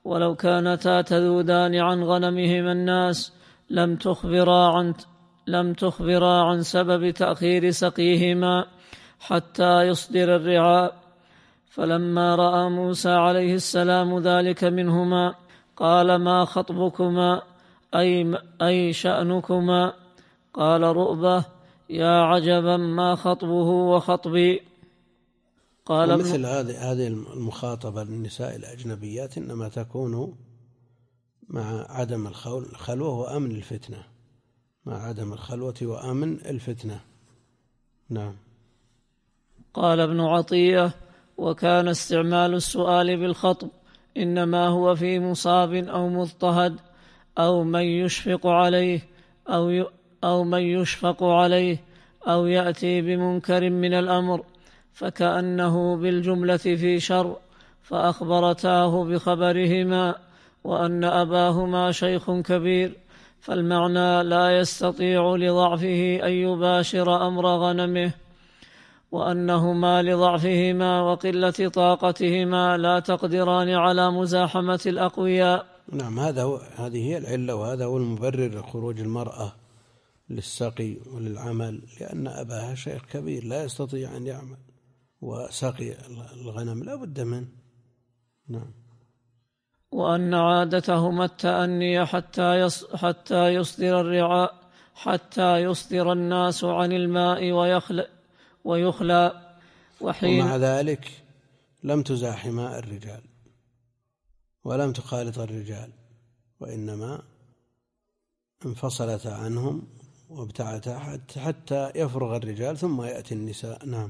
ولو كانتا تذودان عن غنمهما الناس لم تخبرا عن لم تخبرا عن سبب تأخير سقيهما حتى يصدر الرعاء. فلما رأى موسى عليه السلام ذلك منهما قال: ما خطبكما؟ أي, أي شأنكما؟ قال رؤبة: يا عجبا ما خطبه وخطبي. قال مثل هذه هذه المخاطبة للنساء الأجنبيات إنما تكون مع عدم الخلوة وأمن الفتنة، مع عدم الخلوة وأمن الفتنة. نعم. قال ابن عطية: وكان استعمال السؤال بالخطب إنما هو في مصاب أو مضطهد أو من يشفق عليه أو, ي... أو من يشفق عليه أو يأتي بمنكر من الأمر، فكأنه بالجملة في شر، فأخبرتاه بخبرهما وأن أباهما شيخ كبير، فالمعنى لا يستطيع لضعفه أن يباشر أمر غنمه، وأنهما لضعفهما وقلة طاقتهما لا تقدران على مزاحمة الأقوياء. نعم، هذا هو هذه هي العلة، وهذا هو المبرر لخروج المرأة للسقي وللعمل، لأن أباها شيخ كبير لا يستطيع أن يعمل، وسقي الغنم لا بد منه. نعم. وأن عادتهما التأني حتى حتى يصدر الرعاء حتى يصدر الناس عن الماء ويخلى ويخلى وحين ومع ذلك لم تزاحما الرجال ولم تخالط الرجال، وإنما انفصلتا عنهم وابتعتا حتى يفرغ الرجال ثم يأتي النساء. نعم.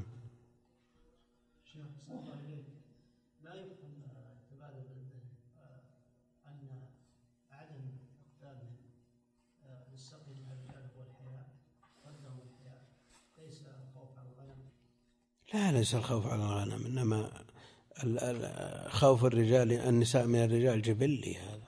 لا يفهم اعتبار أن عدم إقدامهم للسقي مع الرجال هو الحياء، قدموا الحياء، ليس الخوف على الغنم. لا، ليس الخوف على الغنم، إنما خوف الرجال النساء من الرجال جبلي. هذا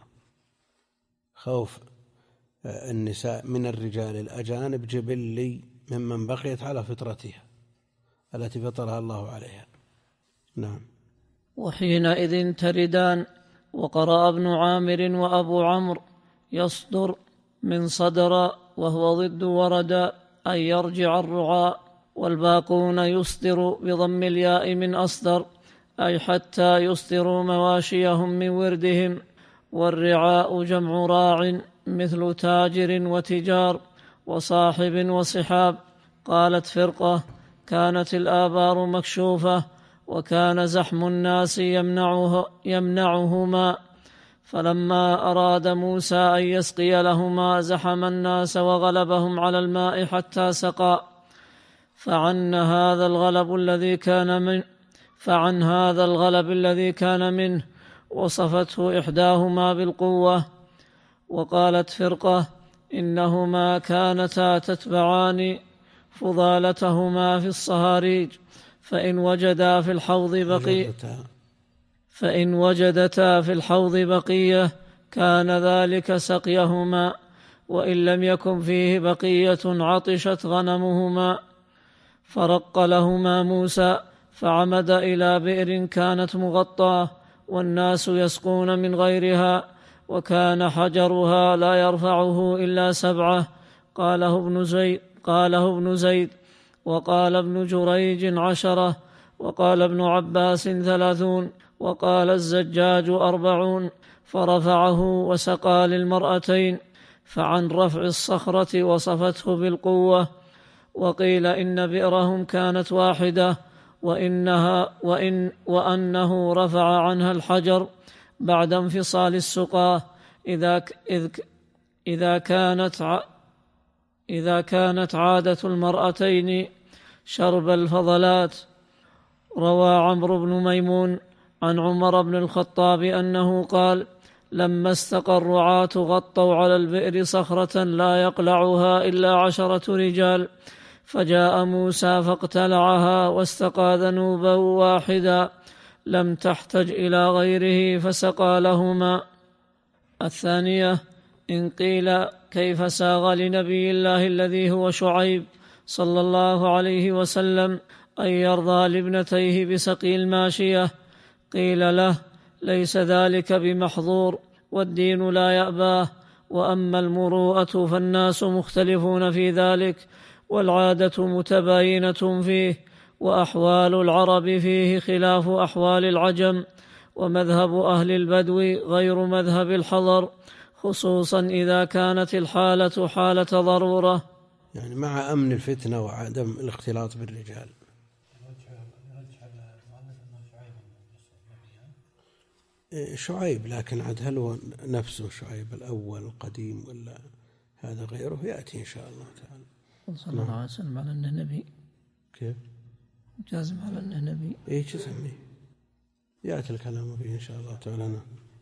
خوف النساء من الرجال الأجانب جبلي ممن بقيت على فطرتها التي فطرها الله عليها. نعم. وحينئذ تردان. وقرأ ابن عامر وأبو عمرو يصدر من صدر وهو ضد ورد أن يرجع الرعاء، والباقون يصدر بضم الياء من أصدر أي حتى يصدروا مواشيهم من وردهم. والرعاء جمع راع مثل تاجر وتجار وصاحب وصحاب. قالت فرقة: كانت الآبار مكشوفة وكان زحم الناس يمنعه يمنعهما، فلما أراد موسى أن يسقي لهما زحم الناس وغلبهم على الماء حتى سقى. فعن هذا الغلب الذي كان من فعن هذا الغلب الذي كان منه وصفته إحداهما بالقوة. وقالت فرقة: إنهما كانتا تتبعان فضالتهما في الصهاريج، فإن وجدا في الحوض بقية فإن وجدتا في الحوض بقية كان ذلك سقيهما، وإن لم يكن فيه بقية عطشت غنمهما. فرق لهما موسى فعمد إلى بئر كانت مغطاة والناس يسقون من غيرها، وكان حجرها لا يرفعه إلا سبعة. قاله ابن زيد قاله ابن زيد وقال ابن جريج عشرة، وقال ابن عباس ثلاثون، وقال الزجاج أربعون. فرفعه وسقى للمرأتين. فعن رفع الصخرة وصفته بالقوة. وقيل إن بئرهم كانت واحدة، وإنها وإن وأنه رفع عنها الحجر بعد انفصال السقاة إذا إذ إذا كانت إذا كانت عادة المرأتين شرب الفضلات. روى عمرو بن ميمون عن عمر بن الخطاب أنه قال: لما استقى الرعاة غطوا على البئر صخرة لا يقلعها إلا عشرة رجال، فجاء موسى فاقتلعها واستقى ذنوبا واحدا لم تحتج إلى غيره فسقى لهما. الثانية: إن قيل كيف ساغ لنبي الله الذي هو شعيب صلى الله عليه وسلم أن يرضى لابنتيه بسقي الماشية؟ قيل له: ليس ذلك بمحظور، والدين لا يأباه. وأما المروءة فالناس مختلفون في ذلك، والعادة متباينة فيه، وأحوال العرب فيه خلاف أحوال العجم، ومذهب أهل البدو غير مذهب الحضر، خصوصا إذا كانت الحالة حالة ضرورة. يعني مع أمن الفتنة وعدم الاختلاط بالرجال. شعيب، لكن عاد هل هو نفسه شعيب الأول القديم ولا هذا غيره؟ يأتي إن شاء الله تعالى. صلى الله عليه وسلم على أنه نبي. كيف؟ جازم على أنه نبي. إيه جزمني يأتي الكلام فيه إن شاء الله تعالى.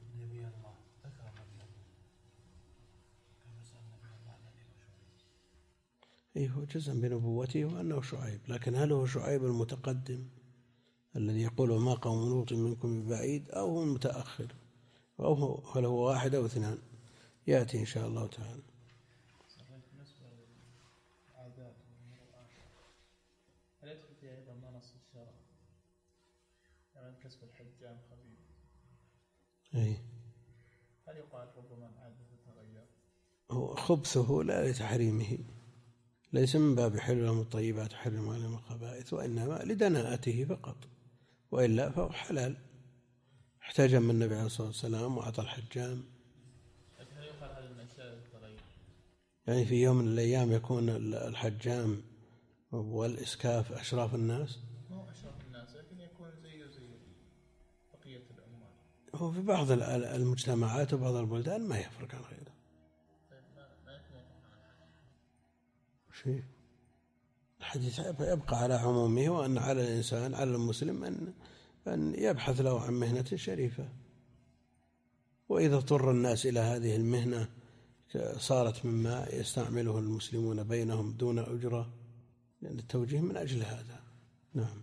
إيه هو جزم بنبوته وأنه شعيب، لكن هل هو شعيب المتقدم الذي يقول ما قوم لوط منكم ببعيد، أو هو المتأخر، أو هو هل هو واحد أو اثنان؟ يأتي إن شاء الله تعالى. بالنسبة للعادات والمروءات هل يدخل فيها أيضا ما نص الشرع؟ يعني كسب الحجام خبيث. أي. هل يقال ربما العادة تتغير؟ هو خبثه لا لتحريمه، ليس من باب حل لهم الطيبات حرم عليهم الخبائث، وإنما لدناءته فقط، وإلا فهو حلال. احتجم النبي عليه الصلاة والسلام وأعطى الحجام. لكن هل يقال هذا من أشياء تتغير؟ يعني في يوم من الأيام يكون الحجام والإسكاف أشراف الناس؟ مو أشراف الناس، لكن يكون زيه زي بقية الأموال. هو في بعض المجتمعات وبعض البلدان ما يفرق عن غيره. طيب ما ما يكون شيء الحديث يبقى على عمومه، وأن على الإنسان على المسلم أن أن يبحث له عن مهنة شريفة، وإذا اضطر الناس إلى هذه المهنة صارت مما يستعمله المسلمون بينهم دون أجرة، لأن التوجيه من أجل هذا. نعم.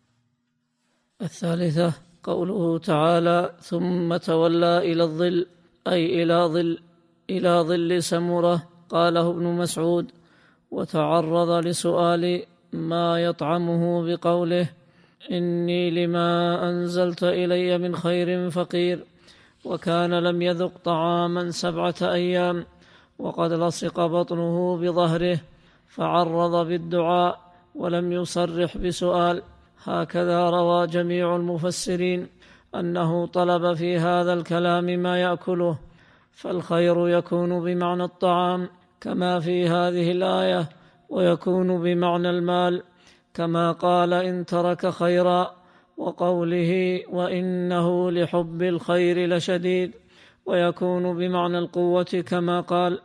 الثالثة قوله تعالى ثم تولى إلى الظل، أي إلى ظل إلى ظل سمرة، قاله ابن مسعود، وتعرض لسؤال ما يطعمه بقوله إني لما أنزلت إلي من خير فقير، وكان لم يذق طعاما سبعة أيام، وقد لصق بطنه بظهره، فعرض بالدعاء ولم يصرح بسؤال. هكذا روى جميع المفسرين أنه طلب في هذا الكلام ما يأكله، فالخير يكون بمعنى الطعام كما في هذه الآية، ويكون بمعنى المال كما قال إن ترك خيرا، وقوله وإنه لحب الخير لشديد، ويكون بمعنى القوة كما قال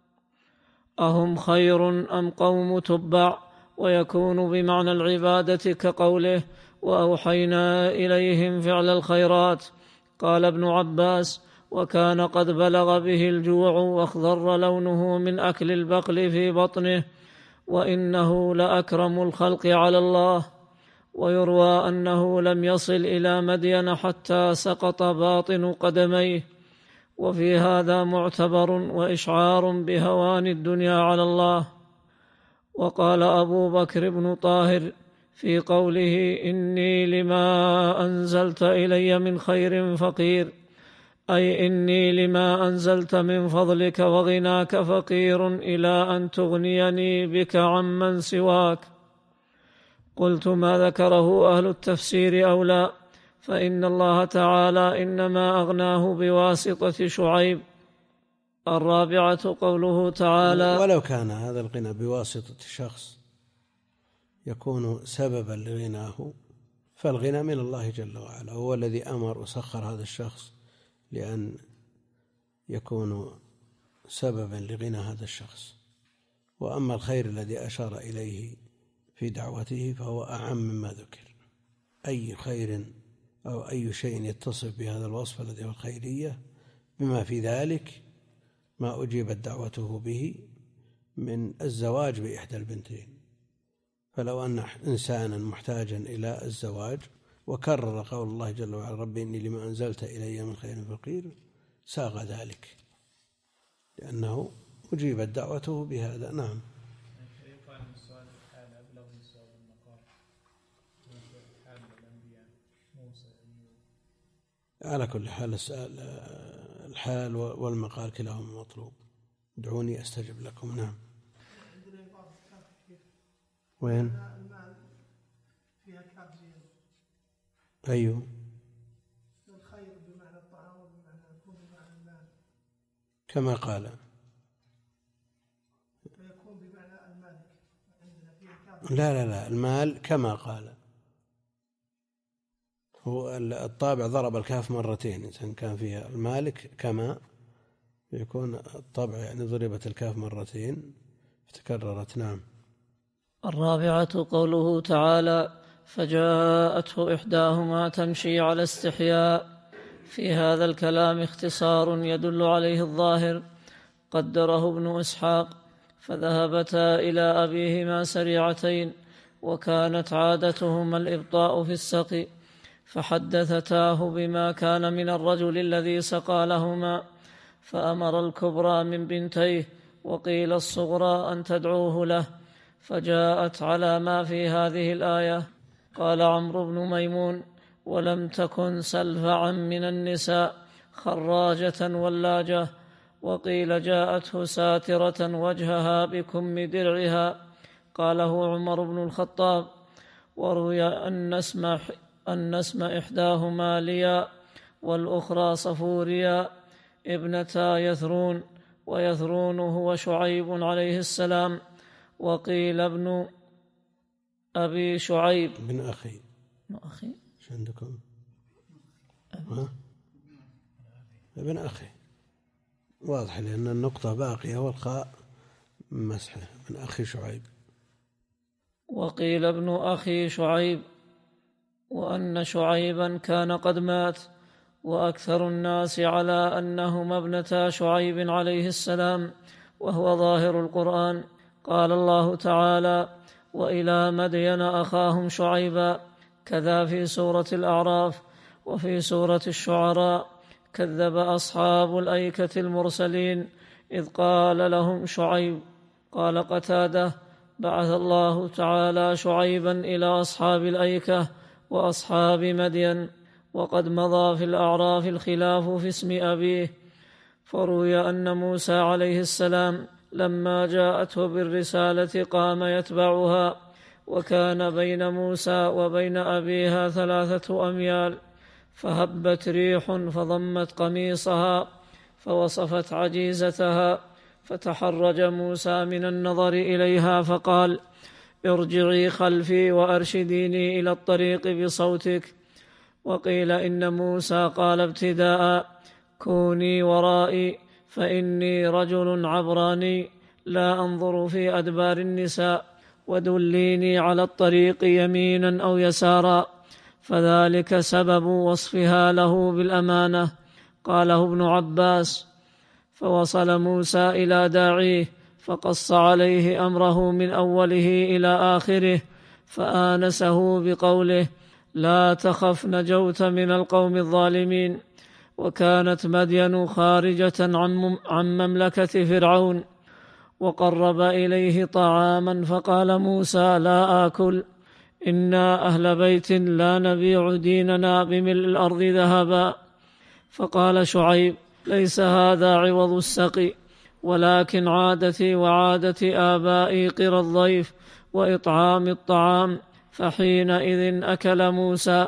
أهم خير أم قوم تبع، ويكون بمعنى العبادة كقوله وأوحينا إليهم فعل الخيرات. قال ابن عباس وكان قد بلغ به الجوع واخضر لونه من أكل البقل في بطنه، وإنه لأكرم الخلق على الله. ويروى أنه لم يصل إلى مدين حتى سقط باطن قدميه، وفي هذا معتبر وإشعار بهوان الدنيا على الله. وقال أبو بكر بن طاهر في قوله إني لما أنزلت إلي من خير فقير، أي إني لما أنزلت من فضلك وغناك فقير إلى أن تغنيني بك عمن سواك. قلت ما ذكره أهل التفسير أو لا، فإن الله تعالى إنما أغناه بواسطة شعيب. الرابعة قوله تعالى ولو كان هذا الغنى بواسطة شخص يكون سببا لغناه، فالغنى من الله جل وعلا، هو الذي أمر وسخر هذا الشخص لأن يكون سببا لغنى هذا الشخص. وأما الخير الذي أشار إليه في دعوته فهو أعم مما ذكر. أي خير أو أي شيء يتصف بهذا الوصف الذي هو الخيرية، بما في ذلك ما أجيبت دعوته به من الزواج بإحدى البنتين. فلو أن إنسانا محتاجا إلى الزواج وكرر قول الله جل وعلا ربي إني لما أنزلت إلي من خير فقير، ساغ ذلك لأنه أجيبت دعوته بهذا. نعم. على كل حال الحال والمقال كلاهما مطلوب. ادعوني أستجب لكم. نعم. وين؟ المال فيها كاف زيادة. أيوه. الخير بمعنى الطعام وبمعنى يكون بمعنى المال. كما قال. فيكون بمعنى المالك. عندنا فيها كاف. لا لا لا المال كما قال. هو الطابع ضرب الكاف مرتين، إذا كان فيها المالك كما يكون الطبع يعني ضربت الكاف مرتين فتكررت. نعم. الرابعة قوله تعالى: فجاءته إحداهما تمشي على استحياء. في هذا الكلام اختصار يدل عليه الظاهر قدره ابن إسحاق: فذهبتا إلى أبيهما سريعتين وكانت عادتهما الإبطاء في السقي، فحدثتاه بما كان من الرجل الذي سقى لهما، فأمر الكبرى من بنتيه وقيل الصغرى أن تدعوه له، فجاءت على ما في هذه الآية. قال عمرو بن ميمون: ولم تكن سلفعا من النساء خراجة ولاجة. وقيل جاءته ساترة وجهها بكم درعها، قاله عمر بن الخطاب. وروي أن اسم أن اسم إحداهما ليا والأخرى صفوريا ابنتا يثرون، ويثرون هو شعيب عليه السلام. وقيل ابن أبي شعيب ابن أخي. ابن أخي شو عندكم؟ ها؟ ابن أخي واضح لأن النقطة باقية والخاء مسحة. ابن أخي شعيب. وقيل ابن أخي شعيب، وأن شعيبا كان قد مات، وأكثر الناس على أنهما ابنتا شعيب عليه السلام، وهو ظاهر القرآن. قال الله تعالى: وإلى مدين أخاهم شعيبا، كذا في سورة الأعراف. وفي سورة الشعراء: كذب أصحاب الأيكة المرسلين إذ قال لهم شعيب. قال قتادة: بعث الله تعالى شعيبا إلى أصحاب الأيكة وأصحاب مدين، وقد مضى في الأعراف الخلاف في اسم أبيه. فروي أن موسى عليه السلام لما جاءته بالرسالة قام يتبعها، وكان بين موسى وبين أبيها ثلاثة أميال، فهبت ريح فضمت قميصها فوصفت عجيزتها، فتحرج موسى من النظر إليها فقال: ارجعي خلفي وأرشديني إلى الطريق بصوتك. وقيل إن موسى قال ابتداء: كوني ورائي فإني رجل عبراني لا أنظر في أدبار النساء، ودليني على الطريق يمينا أو يسارا، فذلك سبب وصفها له بالأمانة. قاله ابن عباس: فوصل موسى إلى داعيه فقص عليه أمره من أوله إلى آخره، فآنسه بقوله: لا تخف نجوت من القوم الظالمين. وكانت مدين خارجة عن مملكة فرعون، وقرب إليه طعاما فقال موسى: لا آكل، إنا أهل بيت لا نبيع ديننا بملء الأرض ذهبا. فقال شعيب: ليس هذا عوض السقي، ولكن عادتي وعادة آبائي قرى الضيف وإطعام الطعام. فحينئذ أكل موسى.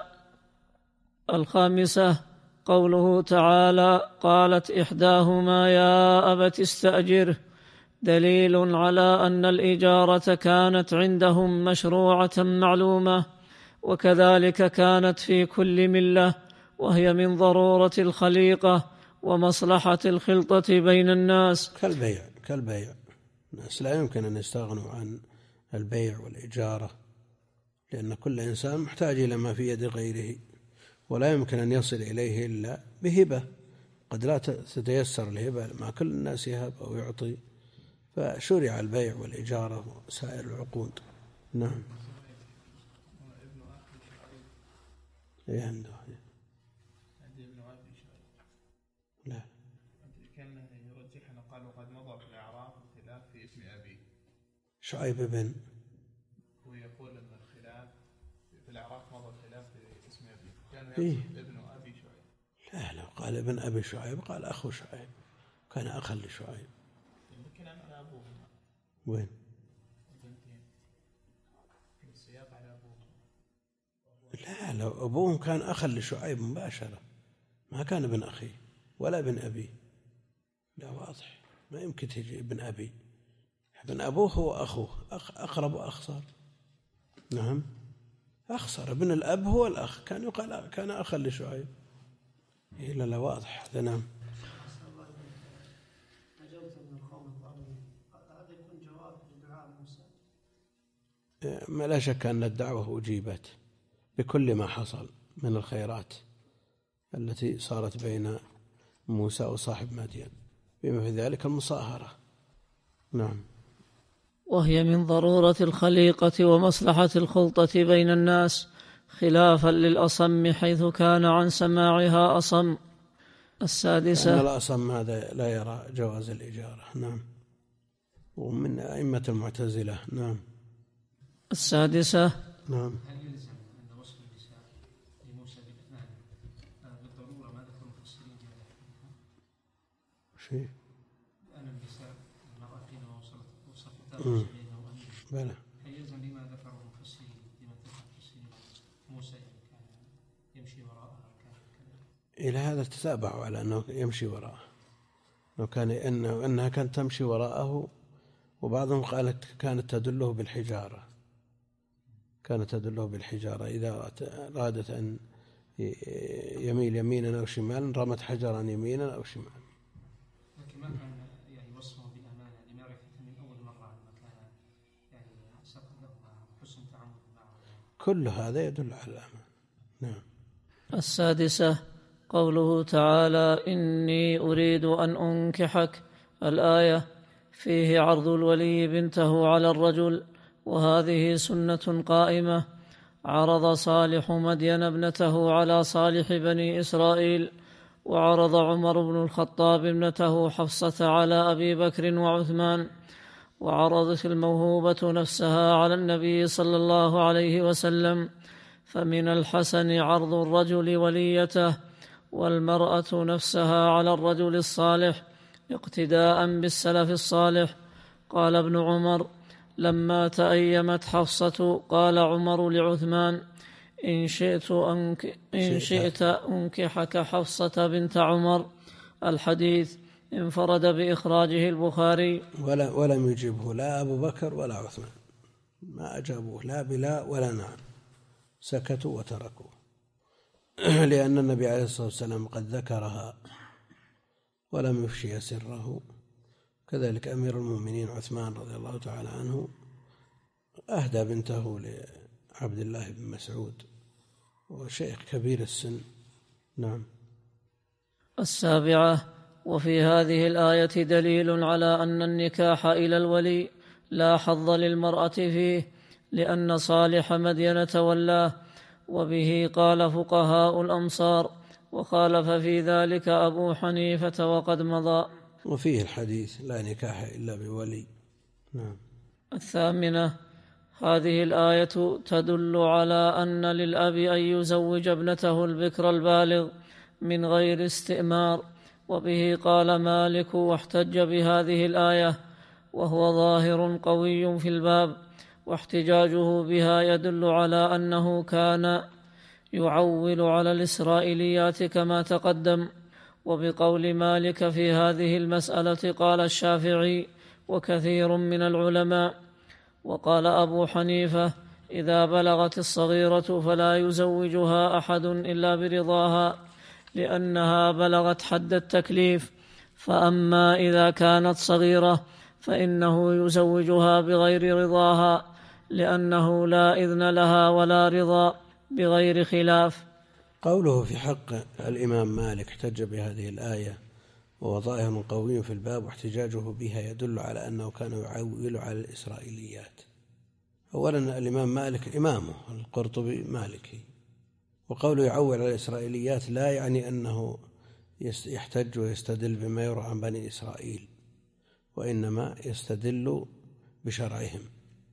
الخامسة قوله تعالى: قالت إحداهما يا أبت استأجره، دليل على أن الإجارة كانت عندهم مشروعة معلومة، وكذلك كانت في كل ملة، وهي من ضرورة الخليقة ومصلحة الخلطة بين الناس. كالبيع كالبيع الناس لا يمكن أن يستغنوا عن البيع والإجارة، لأن كل إنسان محتاج إلى ما في يد غيره، ولا يمكن أن يصل إليه إلا بهبة. قد لا تتيسر الهبة مع كل الناس يهب أو يعطي، فشرع البيع والإجارة وسائر العقود. نعم. إيه عنده؟ عندي ابن أبي شعيب. لا. كان يرجح أنه قال وقد مضى في الأعراف الخلاف في اسم أبيه. شعيب بن. هو يقول أن الخلاف في الأعراف مضى الخلاف في اسم أبيه. كان إيه؟ يقول ابن أبي شعيب. لا لو قال ابن أبي شعيب قال أخو شعيب، كان أخا لشعيب. يمكن على أبوهم. وين؟ البنتين. السياق على أبوهم. لا لو أبوهم كان أخا لشعيب مباشرة، ما كان ابن أخي ولا ابن أبي. لا واضح، ما يمكن تجي ابن أبي. ابن أبوه هو أخوه، أخ أقرب وأخ صار. نعم أخسر. ابن الأب هو الأخ، كان يقال كان أخا لشعيب. إلا لا واضح هذا. نعم. نجوت من القوم الظالمين، هذا يكون جواب لدعاء موسى. ما لا شك أن الدعوة أجيبت بكل ما حصل من الخيرات التي صارت بين موسى وصاحب مدين، بما في ذلك المصاهرة. نعم. وهي من ضرورة الخليقة ومصلحة الخلطة بين الناس، خلافا للأصم حيث كان عن سماعها أصم. السادسة أن الأصم هذا لا يرى جواز الإجارة. نعم. ومن أئمة المعتزلة. نعم. السادسة نعم. هل يلزم أن وصف النساء لموسى بالإثنان بالضرورة ما ذكر المفسرين جاء شيء؟ أن النساء المرأة حينما وصلت وصفتها موسى بينه وبينه. بلى. هل يلزم لما ذكره المفسرين لما ذكر المفسرين موسى كان يمشي وراءها كان كذا؟ إلى هذا تتابعوا على أنه يمشي وراءه، لو كان إنه أنها كانت تمشي وراءه، وبعضهم قالت كانت تدله بالحجارة، كانت تدله بالحجارة إذا أرادت أن يميل يمينا أو شمالا رمت حجرا يمينا أو شمالا. لكن ما كان يعني وصفه بالأمانة لمعرفة من أول مرة ما كان يعني سقط له حسن تعامل معه. كل هذا يدل على الأمان. نعم. السادسة قوله تعالى إني أريد أن أنكحك، الآية فيه عرض الولي بنته على الرجل، وهذه سنة قائمة. عرض صالح مدين ابنته على صالح بني إسرائيل، وعرض عمر بن الخطاب ابنته حفصة على أبي بكر وعثمان، وعرضت الموهوبة نفسها على النبي صلى الله عليه وسلم. فمن الحسن عرض الرجل وليته والمرأة نفسها على الرجل الصالح اقتداء بالسلف الصالح. قال ابن عمر لما تأيمت حفصة قال عمر لعثمان إن شئت, أنك إن شئت أنكحك حفصة بنت عمر. الحديث انفرد بإخراجه البخاري. ولا ولم يجبه لا أبو بكر ولا عثمان، ما أجابوه لا بلا ولا نعم، سكتوا وتركوا، لأن النبي عليه الصلاة والسلام قد ذكرها ولم يفشي سره. كذلك أمير المؤمنين عثمان رضي الله تعالى عنه أهدى بنته لعبد الله بن مسعود وشيخ كبير السن. نعم. السابعة وفي هذه الآية دليل على أن النكاح إلى الولي لا حظ للمرأة فيه، لأن صالح مدين تولاه، وبه قال فقهاء الأمصار، وخالف في ذلك أبو حنيفة وقد مضى. وفيه الحديث لا نكاح إلا بولي. نعم. الثامنة هذه الآية تدل على أن للأب أن يزوج ابنته البكر البالغ من غير استئمار، وبه قال مالك واحتج بهذه الآية، وهو ظاهر قوي في الباب، واحتجاجه بها يدل على أنه كان يعول على الإسرائيليات كما تقدم. وبقول مالك في هذه المسألة قال الشافعي وكثير من العلماء. وقال أبو حنيفة إذا بلغت الصغيرة فلا يزوجها أحد إلا برضاها، لأنها بلغت حد التكليف، فأما إذا كانت صغيرة فإنه يزوجها بغير رضاها، لأنه لا إذن لها ولا رضا بغير خلاف. قوله في حق الإمام مالك احتج بهذه الآية وهو ظاهر قوي في الباب، واحتجاجه بها يدل على أنه كان يعول على الإسرائيليات. أولا الإمام مالك إمامه القرطبي مالكي، وقوله يعول على الإسرائيليات لا يعني أنه يحتج ويستدل بما يروى عن بني إسرائيل، وإنما يستدل بشرعهم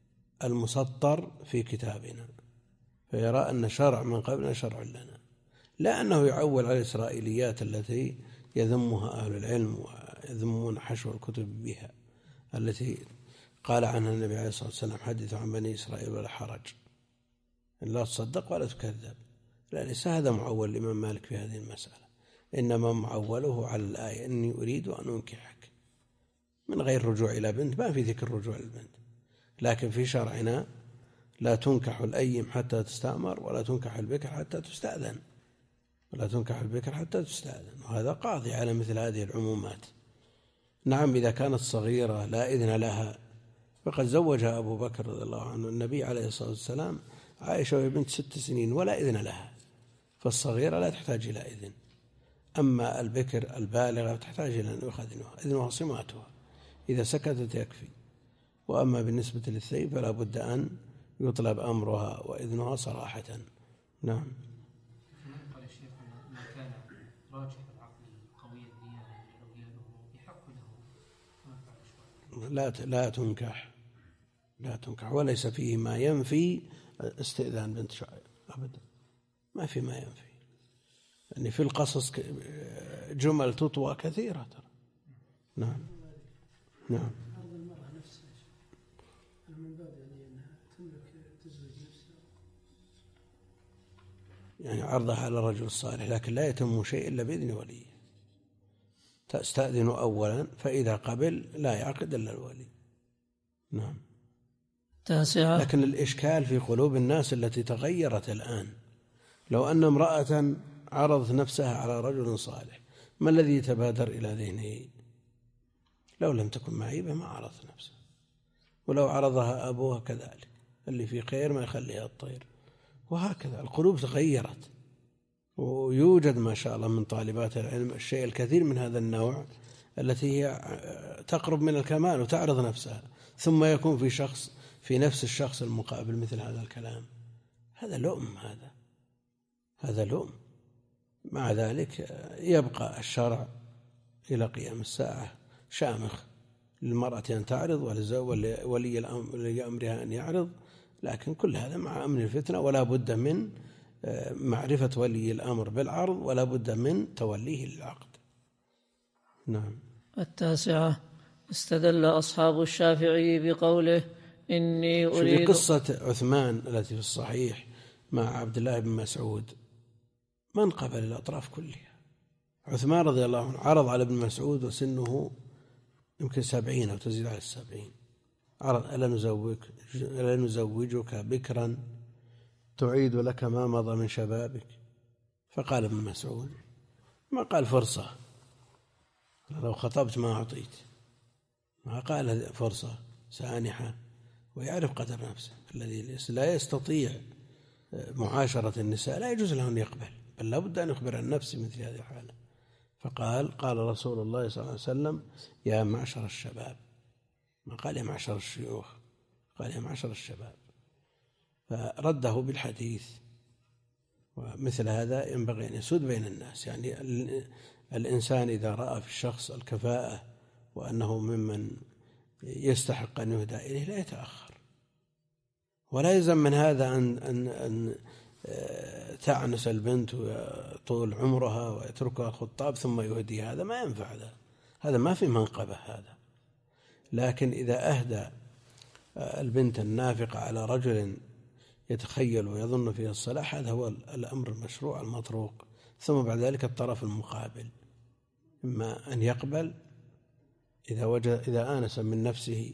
المسطر في كتابنا، فيرى أن شرع من قبلنا شرع لنا، لا أنه يعول على الإسرائيليات التي يذمها أهل العلم ويذمون حشو الكتب بها، التي قال عنها النبي عليه الصلاة والسلام: حدثوا عن بني إسرائيل ولا حرج، لا تصدق ولا تكذب. لا، ليس هذا معول الإمام مالك في هذه المسألة، إنما معوله على الآية: إني أريد أن أنكحك، من غير رجوع إلى بنت، ما في ذكر رجوع للبنت. لكن في شرعنا لا تنكح الأيم حتى تستأمر، ولا تنكح البكر حتى تستأذن، ولا تنكح البكر حتى تستأذن، وهذا قاضي على مثل هذه العمومات. نعم، إذا كانت صغيرة لا إذن لها، فقد زوجها أبو بكر رضي الله عنه النبي عليه الصلاة والسلام عائشة وهي بنت ست سنين ولا إذن لها، فالصغيرة لا تحتاج إلى إذن. أما البكر البالغة تحتاج إلى أن يؤخذ إذنها، إذنها صماتها، إذا سكتت يكفي. وأما بالنسبة للثيب فلا بد أن يطلب أمرها وإذنها صراحة. نعم. قال الشيخ ما كان راجح العقل قوي الديانة أولياءه يحق له لا لا تنكح لا تنكح وليس فيه ما ينفي استئذان بنت شعيب أبدا، ما في ما ينفي، يعني في القصص جمل تطوى كثيرة. نعم نعم. عرض المرأة نفسها من باب يعني أنها تملك تزوج نفسها، يعني عرضها على الرجل الصالح، لكن لا يتم شيء إلا بإذن ولي. تستأذن أولا، فإذا قبل لا يعقد إلا الولي. نعم. تاسعة. لكن الإشكال في قلوب الناس التي تغيرت الآن. لو أن امرأة عرضت نفسها على رجل صالح، ما الذي يتبادر إلى ذهنه؟ لو لم تكن معيبة ما عرضت نفسها، ولو عرضها أبوها كذلك، اللي في خير ما يخليها الطير، وهكذا. القلوب تغيرت، ويوجد ما شاء الله من طالبات العلم الشيء الكثير من هذا النوع التي هي تقرب من الكمال وتعرض نفسها، ثم يكون في شخص في نفس الشخص المقابل مثل هذا الكلام. هذا لؤم، هذا هذا لؤم. مع ذلك يبقى الشرع إلى قيام الساعة شامخ للمرأة أن تعرض ولولي أمرها أن يعرض، لكن كل هذا مع أمن الفتنة، ولا بد من معرفة ولي الأمر بالعرض، ولا بد من توليه للعقد. نعم. التاسعة. استدل أصحاب الشافعي بقوله إني أريد. في قصة عثمان التي في الصحيح مع عبد الله بن مسعود، من قبل الأطراف كلها. عثمان رضي الله عنه عرض على ابن مسعود وسنه يمكن سبعين أو تزيد على السبعين، عرض: ألا نزوجك ألا نزوجك بكرا تعيد لك ما مضى من شبابك؟ فقال ابن مسعود: ما قال فرصة، لو خطبت ما أعطيت، ما قال فرصة سانحة، ويعرف قدر نفسه. الذي لا يستطيع معاشرة النساء لا يجوز له أن يقبل، بل لا بد أن يخبر عن نفسه مثل هذه الحالة. فقال: قال رسول الله صلى الله عليه وسلم: يا معشر الشباب، ما قال يا معشر الشيوخ، قال يا معشر الشباب، فرده بالحديث. ومثل هذا ينبغي أن يسود بين الناس، يعني الإنسان إذا رأى في الشخص الكفاءة وأنه ممن يستحق أن يهدى إليه لا يتأخر، ولا يلزم من هذا أن, أن, أن تعنس البنت طول عمرها ويتركها الخطاب ثم يهدي. هذا ما ينفع، هذا هذا ما في منقبة هذا. لكن إذا أهدى البنت النافقة على رجل يتخيل ويظن فيه الصلاح، هذا هو الأمر المشروع المطروق. ثم بعد ذلك الطرف المقابل إما أن يقبل إذا وجد إذا آنس من نفسه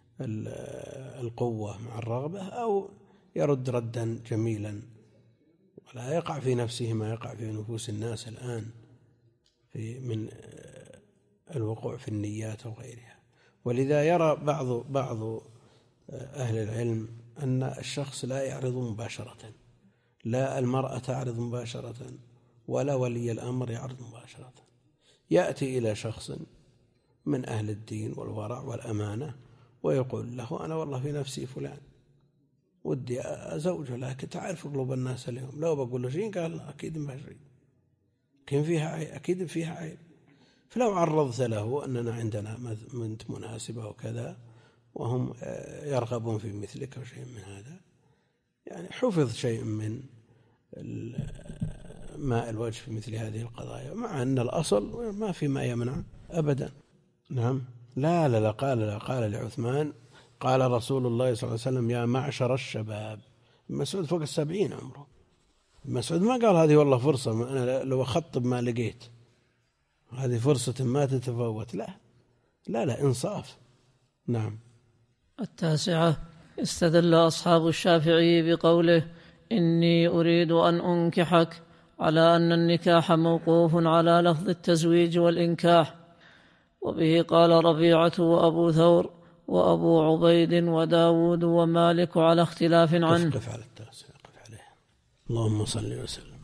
القوة مع الرغبة، أو يرد ردا جميلا، ولا يقع في نفسه ما يقع في نفوس الناس الآن في من الوقوع في النيات وغيرها. ولذا يرى بعض بعض أهل العلم أن الشخص لا يعرض مباشرة، لا المرأة تعرض مباشرة ولا ولي الأمر يعرض مباشرة، يأتي إلى شخص من أهل الدين والورع والأمانة ويقول له: أنا والله في نفسي فلان ودي أزوجه، لكن تعرف قلوب الناس اليوم، لو بقول له شيء قال أكيد ما شيء، كان فيها عيب، أكيد فيها عيب. فلو عرضت له أننا عندنا بنت مناسبة وكذا، وهم يرغبون في مثلك أو شيء من هذا، يعني حفظ شيء من ماء الوجه في مثل هذه القضايا، مع أن الأصل ما في ما يمنع أبدا. نعم. لا لا لا قال لا قال لعثمان قال رسول الله صلى الله عليه وسلم يا معشر الشباب. مسعود فوق السبعين عمره. مسعود ما قال هذه والله فرصة أنا لو أخطب ما لقيت، هذه فرصة ما تتفوت. لا لا لا إنصاف. نعم. التاسعة استدل أصحاب الشافعي بقوله إني أريد أن أنكحك على أن النكاح موقوف على لفظ التزويج والإنكاح، وبه قال ربيعة وأبو ثور وأبو عبيد وداود ومالك على اختلاف عنه. قف على التاسع، قف عليه. اللهم صل وسلم.